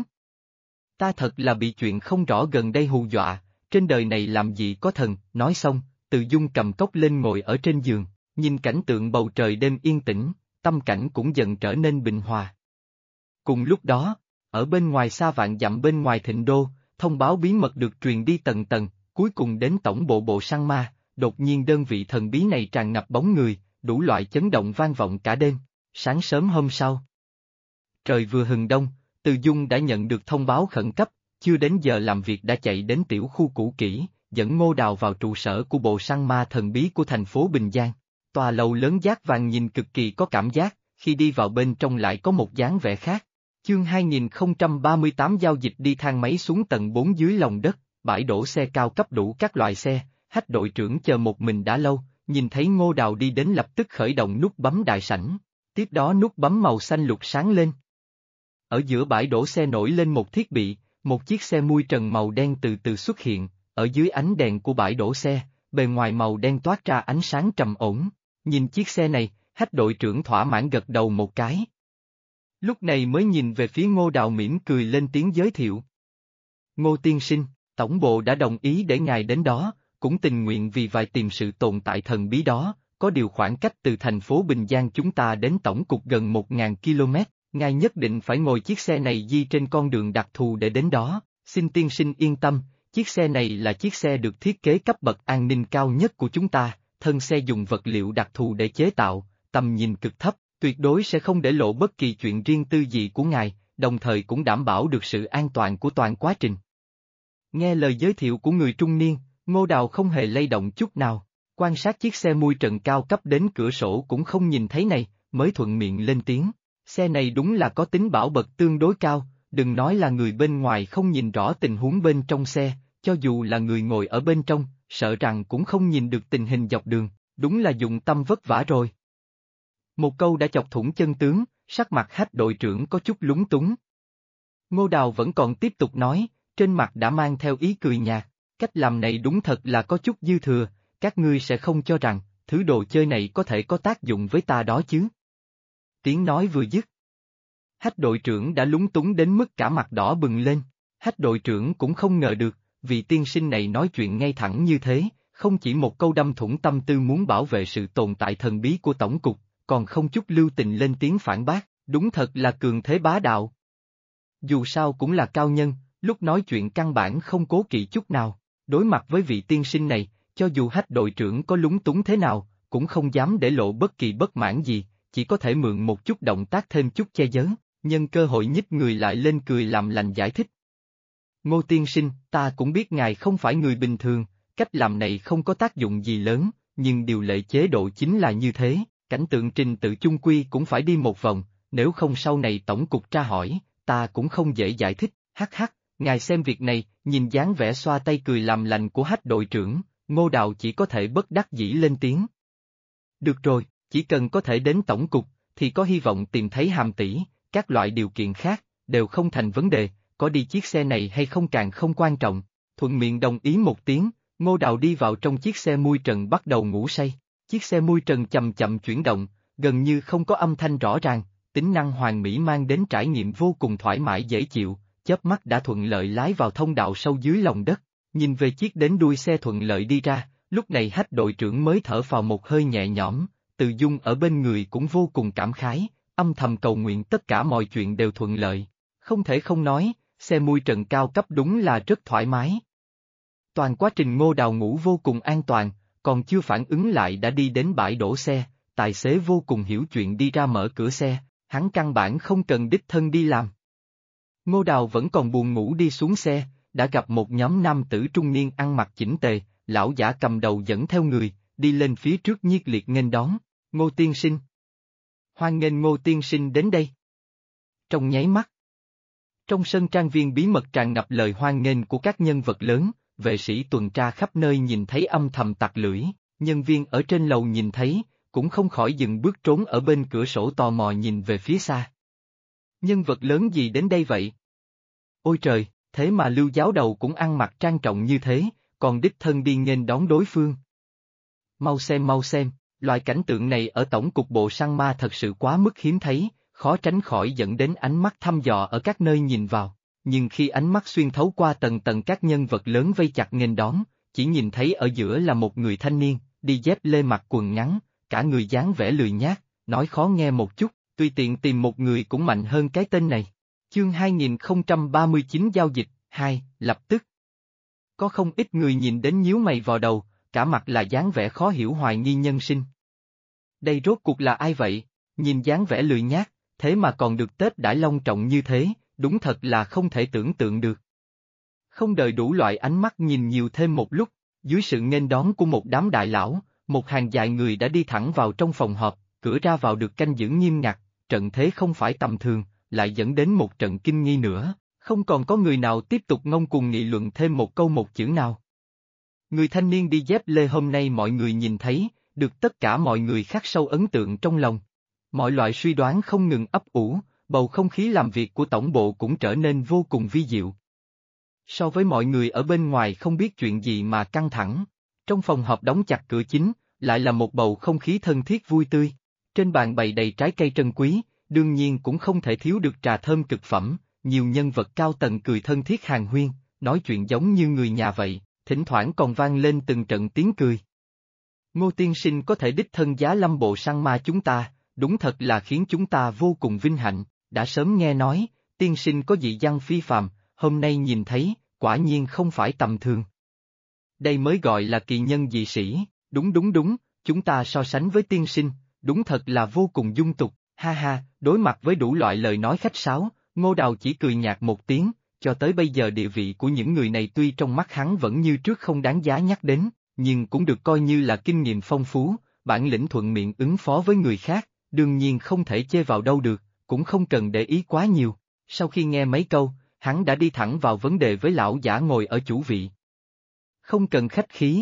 Ta thật là bị chuyện không rõ gần đây hù dọa, trên đời này làm gì có thần, nói xong, Từ Dung cầm cốc lên ngồi ở trên giường, nhìn cảnh tượng bầu trời đêm yên tĩnh, tâm cảnh cũng dần trở nên bình hòa. Cùng lúc đó, ở bên ngoài xa vạn dặm bên ngoài Thịnh Đô, thông báo bí mật được truyền đi tầng tầng, cuối cùng đến tổng bộ bộ săn ma, đột nhiên đơn vị thần bí này tràn ngập bóng người, đủ loại chấn động vang vọng cả đêm. Sáng sớm hôm sau, trời vừa hừng đông, Từ Dung đã nhận được thông báo khẩn cấp, chưa đến giờ làm việc đã chạy đến tiểu khu cũ kỹ, dẫn Ngô Đào vào trụ sở của bộ săn ma thần bí của thành phố Bình Giang. Tòa lầu lớn dát vàng nhìn cực kỳ có cảm giác, khi đi vào bên trong lại có một dáng vẻ khác. Chương 2038 giao dịch đi thang máy xuống tầng 4 dưới lòng đất, bãi đổ xe cao cấp đủ các loại xe, Hách đội trưởng chờ một mình đã lâu, nhìn thấy Ngô Đào đi đến lập tức khởi động nút bấm đại sảnh, tiếp đó nút bấm màu xanh lục sáng lên. Ở giữa bãi đổ xe nổi lên một thiết bị, một chiếc xe mui trần màu đen từ từ xuất hiện, ở dưới ánh đèn của bãi đổ xe, bề ngoài màu đen toát ra ánh sáng trầm ổn. Nhìn chiếc xe này, Hách đội trưởng thỏa mãn gật đầu một cái. Lúc này mới nhìn về phía Ngô Đào mỉm cười lên tiếng giới thiệu. Ngô tiên sinh, tổng bộ đã đồng ý để ngài đến đó, cũng tình nguyện vì vài tìm sự tồn tại thần bí đó, có điều khoảng cách từ thành phố Bình Giang chúng ta đến tổng cục gần 1.000 km, ngài nhất định phải ngồi chiếc xe này di trên con đường đặc thù để đến đó, xin tiên sinh yên tâm, chiếc xe này là chiếc xe được thiết kế cấp bậc an ninh cao nhất của chúng ta, thân xe dùng vật liệu đặc thù để chế tạo, tầm nhìn cực thấp, tuyệt đối sẽ không để lộ bất kỳ chuyện riêng tư gì của ngài, đồng thời cũng đảm bảo được sự an toàn của toàn quá trình. Nghe lời giới thiệu của người trung niên, Ngô Đào không hề lay động chút nào, quan sát chiếc xe mui trần cao cấp đến cửa sổ cũng không nhìn thấy này, mới thuận miệng lên tiếng. Xe này đúng là có tính bảo mật tương đối cao, đừng nói là người bên ngoài không nhìn rõ tình huống bên trong xe, cho dù là người ngồi ở bên trong, sợ rằng cũng không nhìn được tình hình dọc đường, đúng là dụng tâm vất vả rồi. Một câu đã chọc thủng chân tướng, sắc mặt Hách đội trưởng có chút lúng túng. Ngô Đào vẫn còn tiếp tục nói, trên mặt đã mang theo ý cười nhạt, cách làm này đúng thật là có chút dư thừa, các ngươi sẽ không cho rằng, thứ đồ chơi này có thể có tác dụng với ta đó chứ. Tiếng nói vừa dứt. Hách đội trưởng đã lúng túng đến mức cả mặt đỏ bừng lên, Hách đội trưởng cũng không ngờ được, vị tiên sinh này nói chuyện ngay thẳng như thế, không chỉ một câu đâm thủng tâm tư muốn bảo vệ sự tồn tại thần bí của tổng cục, còn không chút lưu tình lên tiếng phản bác, đúng thật là cường thế bá đạo. Dù sao cũng là cao nhân, lúc nói chuyện căn bản không cố kỵ chút nào, đối mặt với vị tiên sinh này, cho dù Hách đội trưởng có lúng túng thế nào, cũng không dám để lộ bất kỳ bất mãn gì, chỉ có thể mượn một chút động tác thêm chút che giấu, nhân cơ hội nhích người lại lên cười làm lành giải thích. Ngô tiên sinh, ta cũng biết ngài không phải người bình thường, cách làm này không có tác dụng gì lớn, nhưng điều lệ chế độ chính là như thế, cảnh tượng trình tự chung quy cũng phải đi một vòng, nếu không sau này tổng cục tra hỏi, ta cũng không dễ giải thích, hắc hắc, ngài xem việc này, nhìn dáng vẻ xoa tay cười làm lành của Hách đội trưởng, Ngô Đào chỉ có thể bất đắc dĩ lên tiếng. Được rồi, chỉ cần có thể đến tổng cục, thì có hy vọng tìm thấy Hàm tỷ, các loại điều kiện khác, đều không thành vấn đề, có đi chiếc xe này hay không càng không quan trọng. Thuận miệng đồng ý một tiếng, Ngô Đào đi vào trong chiếc xe mui trần bắt đầu ngủ say. Chiếc xe mui trần chậm chậm chuyển động, gần như không có âm thanh rõ ràng, tính năng hoàn mỹ mang đến trải nghiệm vô cùng thoải mái dễ chịu, chớp mắt đã thuận lợi lái vào thông đạo sâu dưới lòng đất. Nhìn về chiếc đến đuôi xe thuận lợi đi ra, lúc này Hách đội trưởng mới thở phào một hơi nhẹ nhõm, Từ Dung ở bên người cũng vô cùng cảm khái, âm thầm cầu nguyện tất cả mọi chuyện đều thuận lợi. Không thể không nói, xe mui trần cao cấp đúng là rất thoải mái. Toàn quá trình Ngô Đào ngủ vô cùng an toàn, còn chưa phản ứng lại đã đi đến bãi đổ xe, tài xế vô cùng hiểu chuyện đi ra mở cửa xe, hắn căn bản không cần đích thân đi làm. Ngô Đào vẫn còn buồn ngủ đi xuống xe, đã gặp một nhóm nam tử trung niên ăn mặc chỉnh tề, lão giả cầm đầu dẫn theo người, đi lên phía trước nhiệt liệt nghênh đón. Ngô tiên sinh. Hoan nghênh Ngô tiên sinh đến đây. Trong nháy mắt, trong sân trang viên bí mật tràn ngập lời hoan nghênh của các nhân vật lớn, vệ sĩ tuần tra khắp nơi nhìn thấy âm thầm tặc lưỡi, nhân viên ở trên lầu nhìn thấy, cũng không khỏi dừng bước trốn ở bên cửa sổ tò mò nhìn về phía xa. Nhân vật lớn gì đến đây vậy? Ôi trời, thế mà Lưu giáo đầu cũng ăn mặc trang trọng như thế, còn đích thân đi nghênh đón đối phương. Mau xem, loại cảnh tượng này ở tổng cục bộ săn ma thật sự quá mức hiếm thấy, khó tránh khỏi dẫn đến ánh mắt thăm dò ở các nơi nhìn vào. Nhưng khi ánh mắt xuyên thấu qua tầng tầng các nhân vật lớn vây chặt nghênh đón, chỉ nhìn thấy ở giữa là một người thanh niên, đi dép lê mặc quần ngắn, cả người dáng vẻ lười nhác, nói khó nghe một chút, tùy tiện tìm một người cũng mạnh hơn cái tên này. Chương 2039 giao dịch, 2, lập tức. Có không ít người nhìn đến nhíu mày vào đầu, cả mặt là dáng vẻ khó hiểu hoài nghi nhân sinh. Đây rốt cuộc là ai vậy? Nhìn dáng vẻ lười nhác, thế mà còn được Tết đãi long trọng như thế, đúng thật là không thể tưởng tượng được. Không đợi đủ loại ánh mắt nhìn nhiều thêm một lúc, dưới sự nghênh đón của một đám đại lão, một hàng dài người đã đi thẳng vào trong phòng họp, cửa ra vào được canh giữ nghiêm ngặt, trận thế không phải tầm thường, lại dẫn đến một trận kinh nghi nữa, không còn có người nào tiếp tục ngông cuồng nghị luận thêm một câu một chữ nào. Người thanh niên đi dép lê hôm nay mọi người nhìn thấy, được tất cả mọi người khắc sâu ấn tượng trong lòng. Mọi loại suy đoán không ngừng ấp ủ, bầu không khí làm việc của tổng bộ cũng trở nên vô cùng vi diệu. So với mọi người ở bên ngoài không biết chuyện gì mà căng thẳng, trong phòng họp đóng chặt cửa chính, lại là một bầu không khí thân thiết vui tươi. Trên bàn bày đầy trái cây trân quý, đương nhiên cũng không thể thiếu được trà thơm cực phẩm, nhiều nhân vật cao tầng cười thân thiết hàn huyên, nói chuyện giống như người nhà vậy, thỉnh thoảng còn vang lên từng trận tiếng cười. Ngô tiên sinh có thể đích thân giá lâm bộ săn ma chúng ta, đúng thật là khiến chúng ta vô cùng vinh hạnh, đã sớm nghe nói, tiên sinh có dị văn phi phàm, hôm nay nhìn thấy, quả nhiên không phải tầm thường. Đây mới gọi là kỳ nhân dị sĩ, đúng, chúng ta so sánh với tiên sinh, đúng thật là vô cùng dung tục, ha ha, đối mặt với đủ loại lời nói khách sáo, Ngô Đào chỉ cười nhạt một tiếng, cho tới bây giờ địa vị của những người này tuy trong mắt hắn vẫn như trước không đáng giá nhắc đến, nhưng cũng được coi như là kinh nghiệm phong phú, bản lĩnh thuận miệng ứng phó với người khác, đương nhiên không thể chê vào đâu được, cũng không cần để ý quá nhiều. Sau khi nghe mấy câu, hắn đã đi thẳng vào vấn đề với lão giả ngồi ở chủ vị. Không cần khách khí.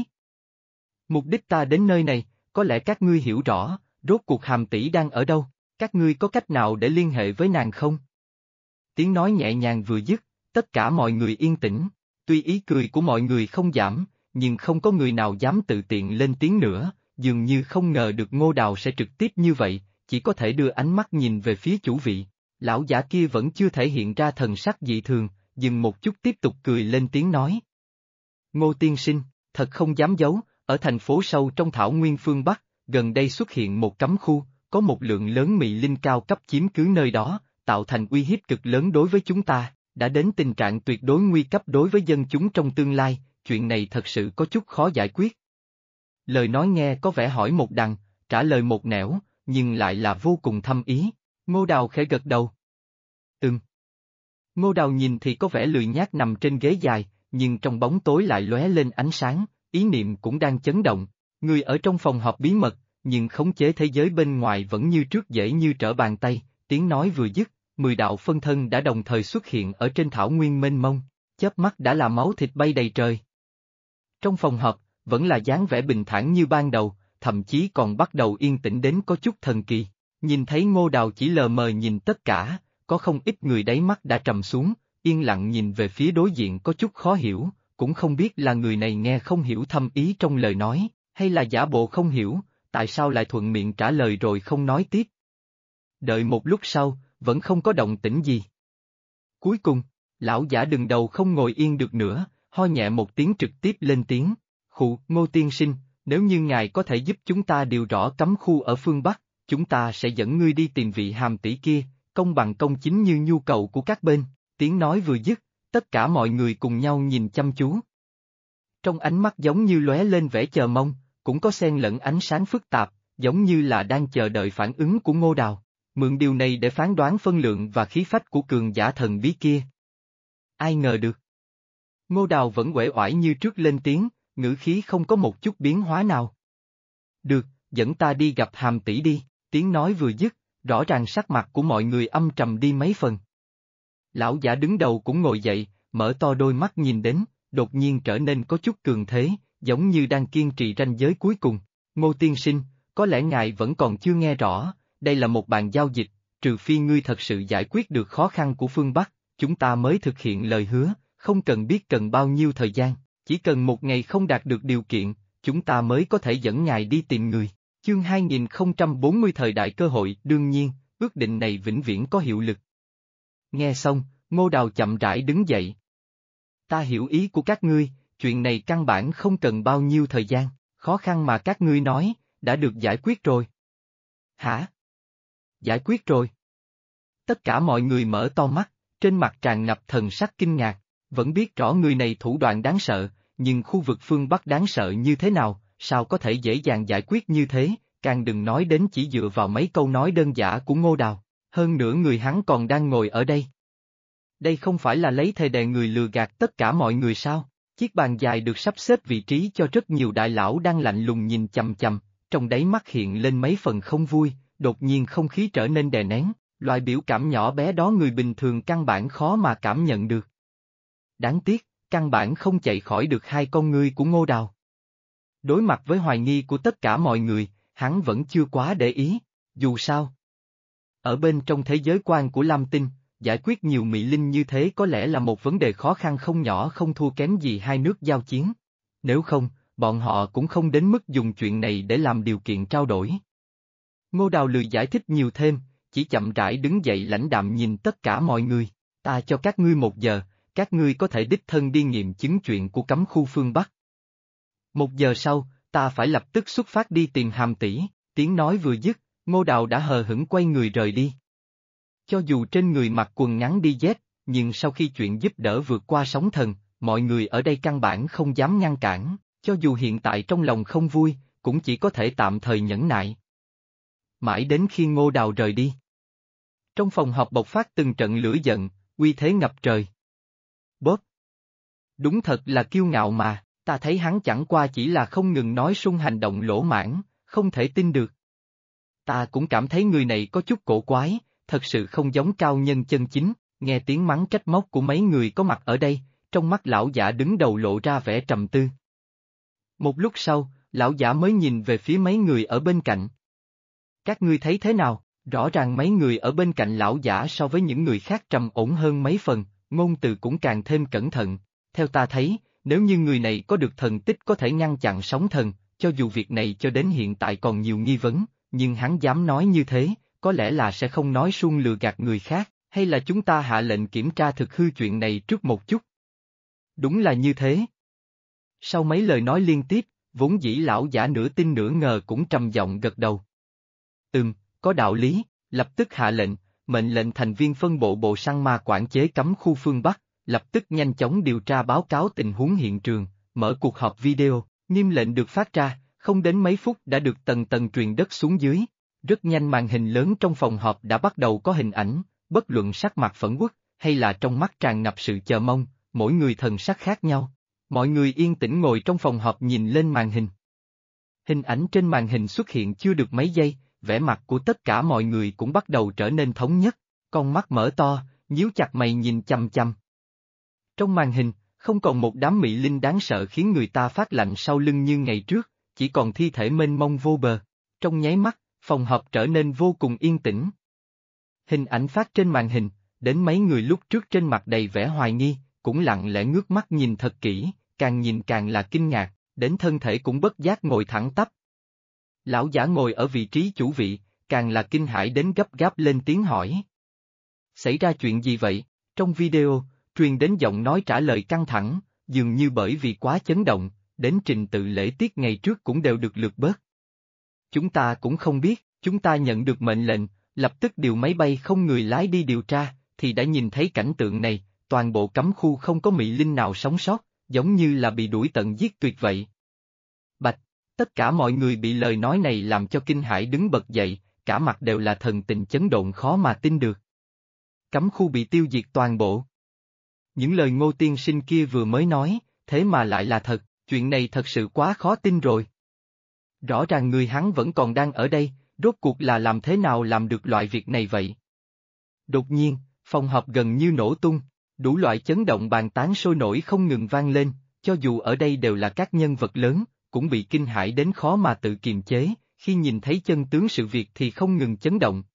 Mục đích ta đến nơi này, có lẽ các ngươi hiểu rõ, rốt cuộc Hàm tỷ đang ở đâu, các ngươi có cách nào để liên hệ với nàng không? Tiếng nói nhẹ nhàng vừa dứt, tất cả mọi người yên tĩnh, tuy ý cười của mọi người không giảm, nhưng không có người nào dám tự tiện lên tiếng nữa, dường như không ngờ được Ngô Đào sẽ trực tiếp như vậy, chỉ có thể đưa ánh mắt nhìn về phía chủ vị. Lão giả kia vẫn chưa thể hiện ra thần sắc dị thường, dừng một chút tiếp tục cười lên tiếng nói. Ngô tiên sinh, thật không dám giấu, ở thành phố sâu trong thảo nguyên phương Bắc, gần đây xuất hiện một cấm khu, có một lượng lớn mị linh cao cấp chiếm cứ nơi đó, tạo thành uy hiếp cực lớn đối với chúng ta, đã đến tình trạng tuyệt đối nguy cấp đối với dân chúng trong tương lai, chuyện này thật sự có chút khó giải quyết. Lời nói nghe có vẻ hỏi một đằng, trả lời một nẻo, nhưng lại là vô cùng thâm ý. Ngô Đào khẽ gật đầu. Ngô Đào nhìn thì có vẻ lười nhác nằm trên ghế dài, nhưng trong bóng tối lại lóe lên ánh sáng, ý niệm cũng đang chấn động. Người ở trong phòng họp bí mật, nhưng khống chế thế giới bên ngoài vẫn như trước dễ như trở bàn tay, tiếng nói vừa dứt, 10 đạo phân thân đã đồng thời xuất hiện ở trên thảo nguyên mênh mông, chớp mắt đã là máu thịt bay đầy trời. Trong phòng họp, vẫn là dáng vẻ bình thản như ban đầu, thậm chí còn bắt đầu yên tĩnh đến có chút thần kỳ. Nhìn thấy Ngô Đào chỉ lờ mờ nhìn tất cả, có không ít người đáy mắt đã trầm xuống, yên lặng nhìn về phía đối diện có chút khó hiểu, cũng không biết là người này nghe không hiểu thâm ý trong lời nói, hay là giả bộ không hiểu, tại sao lại thuận miệng trả lời rồi không nói tiếp. Đợi một lúc sau, vẫn không có động tĩnh gì. Cuối cùng, lão giả đừng đầu không ngồi yên được nữa, ho nhẹ một tiếng trực tiếp lên tiếng, khụ, Ngô tiên sinh, nếu như ngài có thể giúp chúng ta điều rõ cấm khu ở phương Bắc, chúng ta sẽ dẫn ngươi đi tìm vị hàm tỷ kia, công bằng công chính như nhu cầu của các bên. Tiếng nói vừa dứt, tất cả mọi người cùng nhau nhìn chăm chú. Trong ánh mắt giống như lóe lên vẻ chờ mong, cũng có xen lẫn ánh sáng phức tạp, giống như là đang chờ đợi phản ứng của Ngô Đào. Mượn điều này để phán đoán phân lượng và khí phách của cường giả thần bí kia. Ai ngờ được. Ngô Đào vẫn uể oải như trước lên tiếng, ngữ khí không có một chút biến hóa nào. Được, dẫn ta đi gặp hàm tỷ đi, tiếng nói vừa dứt, rõ ràng sắc mặt của mọi người âm trầm đi mấy phần. Lão giả đứng đầu cũng ngồi dậy, mở to đôi mắt nhìn đến, đột nhiên trở nên có chút cường thế, giống như đang kiên trì ranh giới cuối cùng. Ngô tiên sinh, có lẽ ngài vẫn còn chưa nghe rõ, đây là một bàn giao dịch, trừ phi ngươi thật sự giải quyết được khó khăn của phương Bắc, chúng ta mới thực hiện lời hứa, không cần biết cần bao nhiêu thời gian, chỉ cần một ngày không đạt được điều kiện, chúng ta mới có thể dẫn ngài đi tìm người. Chương 2040 thời đại cơ hội, đương nhiên, ước định này vĩnh viễn có hiệu lực. Nghe xong, Ngô Đào chậm rãi đứng dậy. Ta hiểu ý của các ngươi, chuyện này căn bản không cần bao nhiêu thời gian, khó khăn mà các ngươi nói, đã được giải quyết rồi. Hả? Giải quyết rồi. Tất cả mọi người mở to mắt, trên mặt tràn ngập thần sắc kinh ngạc, vẫn biết rõ người này thủ đoạn đáng sợ, nhưng khu vực phương Bắc đáng sợ như thế nào, sao có thể dễ dàng giải quyết như thế, càng đừng nói đến chỉ dựa vào mấy câu nói đơn giản của Ngô Đào, hơn nữa người hắn còn đang ngồi ở đây. Đây không phải là lấy thề đè người lừa gạt tất cả mọi người sao? Chiếc bàn dài được sắp xếp vị trí cho rất nhiều đại lão đang lạnh lùng nhìn chằm chằm, trong đáy mắt hiện lên mấy phần không vui, đột nhiên không khí trở nên đè nén, loại biểu cảm nhỏ bé đó người bình thường căn bản khó mà cảm nhận được. Đáng tiếc, căn bản không chạy khỏi được hai con ngươi của Ngô Đào. Đối mặt với hoài nghi của tất cả mọi người, hắn vẫn chưa quá để ý, dù sao. Ở bên trong thế giới quan của Lam Tinh, giải quyết nhiều Mị Linh như thế có lẽ là một vấn đề khó khăn không nhỏ không thua kém gì hai nước giao chiến. Nếu không, bọn họ cũng không đến mức dùng chuyện này để làm điều kiện trao đổi. Ngô Đào lười giải thích nhiều thêm, chỉ chậm rãi đứng dậy lãnh đạm nhìn tất cả mọi người, ta cho các ngươi 1 giờ, các ngươi có thể đích thân đi nghiệm chứng chuyện của cấm khu phương Bắc. 1 giờ sau, ta phải lập tức xuất phát đi tìm hàm tỷ, tiếng nói vừa dứt, Ngô Đào đã hờ hững quay người rời đi. Cho dù trên người mặc quần ngắn đi dép, nhưng sau khi chuyện giúp đỡ vượt qua sóng thần, mọi người ở đây căn bản không dám ngăn cản, cho dù hiện tại trong lòng không vui, cũng chỉ có thể tạm thời nhẫn nại. Mãi đến khi Ngô Đào rời đi. Trong phòng họp bộc phát từng trận lửa giận, uy thế ngập trời. Bóp! Đúng thật là kiêu ngạo mà, ta thấy hắn chẳng qua chỉ là không ngừng nói sung hành động lỗ mãng, không thể tin được. Ta cũng cảm thấy người này có chút cổ quái, thật sự không giống cao nhân chân chính, nghe tiếng mắng trách móc của mấy người có mặt ở đây, trong mắt lão giả đứng đầu lộ ra vẻ trầm tư. Một lúc sau, lão giả mới nhìn về phía mấy người ở bên cạnh. Các ngươi thấy thế nào? Rõ ràng mấy người ở bên cạnh lão giả so với những người khác trầm ổn hơn mấy phần, ngôn từ cũng càng thêm cẩn thận. Theo ta thấy, nếu như người này có được thần tích có thể ngăn chặn sóng thần, cho dù việc này cho đến hiện tại còn nhiều nghi vấn, nhưng hắn dám nói như thế, có lẽ là sẽ không nói suông lừa gạt người khác, hay là chúng ta hạ lệnh kiểm tra thực hư chuyện này trước một chút. Đúng là như thế. Sau mấy lời nói liên tiếp, vốn dĩ lão giả nửa tin nửa ngờ cũng trầm giọng gật đầu. Có đạo lý, lập tức hạ lệnh, mệnh lệnh thành viên phân bộ bộ săn ma quản chế cấm khu phương Bắc, lập tức nhanh chóng điều tra báo cáo tình huống hiện trường, mở cuộc họp video, nghiêm lệnh được phát ra, không đến mấy phút đã được tầng tầng truyền đất xuống dưới. Rất nhanh màn hình lớn trong phòng họp đã bắt đầu có hình ảnh, bất luận sắc mặt phẫn uất, hay là trong mắt tràn ngập sự chờ mong, mỗi người thần sắc khác nhau. Mọi người yên tĩnh ngồi trong phòng họp nhìn lên màn hình. Hình ảnh trên màn hình xuất hiện chưa được mấy giây, vẻ mặt của tất cả mọi người cũng bắt đầu trở nên thống nhất, con mắt mở to, nhíu chặt mày nhìn chằm chằm. Trong màn hình, không còn một đám Mị Linh đáng sợ khiến người ta phát lạnh sau lưng như ngày trước, chỉ còn thi thể mênh mông vô bờ. Trong nháy mắt, phòng họp trở nên vô cùng yên tĩnh. Hình ảnh phát trên màn hình, đến mấy người lúc trước trên mặt đầy vẻ hoài nghi, cũng lặng lẽ ngước mắt nhìn thật kỹ, càng nhìn càng là kinh ngạc, đến thân thể cũng bất giác ngồi thẳng tắp. Lão giả ngồi ở vị trí chủ vị, càng là kinh hãi đến gấp gáp lên tiếng hỏi. Xảy ra chuyện gì vậy? Trong video, truyền đến giọng nói trả lời căng thẳng, dường như bởi vì quá chấn động, đến trình tự lễ tiết ngày trước cũng đều được lược bớt. Chúng ta cũng không biết, chúng ta nhận được mệnh lệnh, lập tức điều máy bay không người lái đi điều tra, thì đã nhìn thấy cảnh tượng này, toàn bộ cấm khu không có Mỹ Linh nào sống sót, giống như là bị đuổi tận giết tuyệt vậy. Bạch, tất cả mọi người bị lời nói này làm cho kinh hãi đứng bật dậy, cả mặt đều là thần tình chấn động khó mà tin được. Cấm khu bị tiêu diệt toàn bộ. Những lời Ngô tiên sinh kia vừa mới nói, thế mà lại là thật, chuyện này thật sự quá khó tin rồi. Rõ ràng người hắn vẫn còn đang ở đây, rốt cuộc là làm thế nào làm được loại việc này vậy? Đột nhiên, phòng họp gần như nổ tung, đủ loại chấn động bàn tán sôi nổi không ngừng vang lên, cho dù ở đây đều là các nhân vật lớn, cũng bị kinh hãi đến khó mà tự kiềm chế, khi nhìn thấy chân tướng sự việc thì không ngừng chấn động.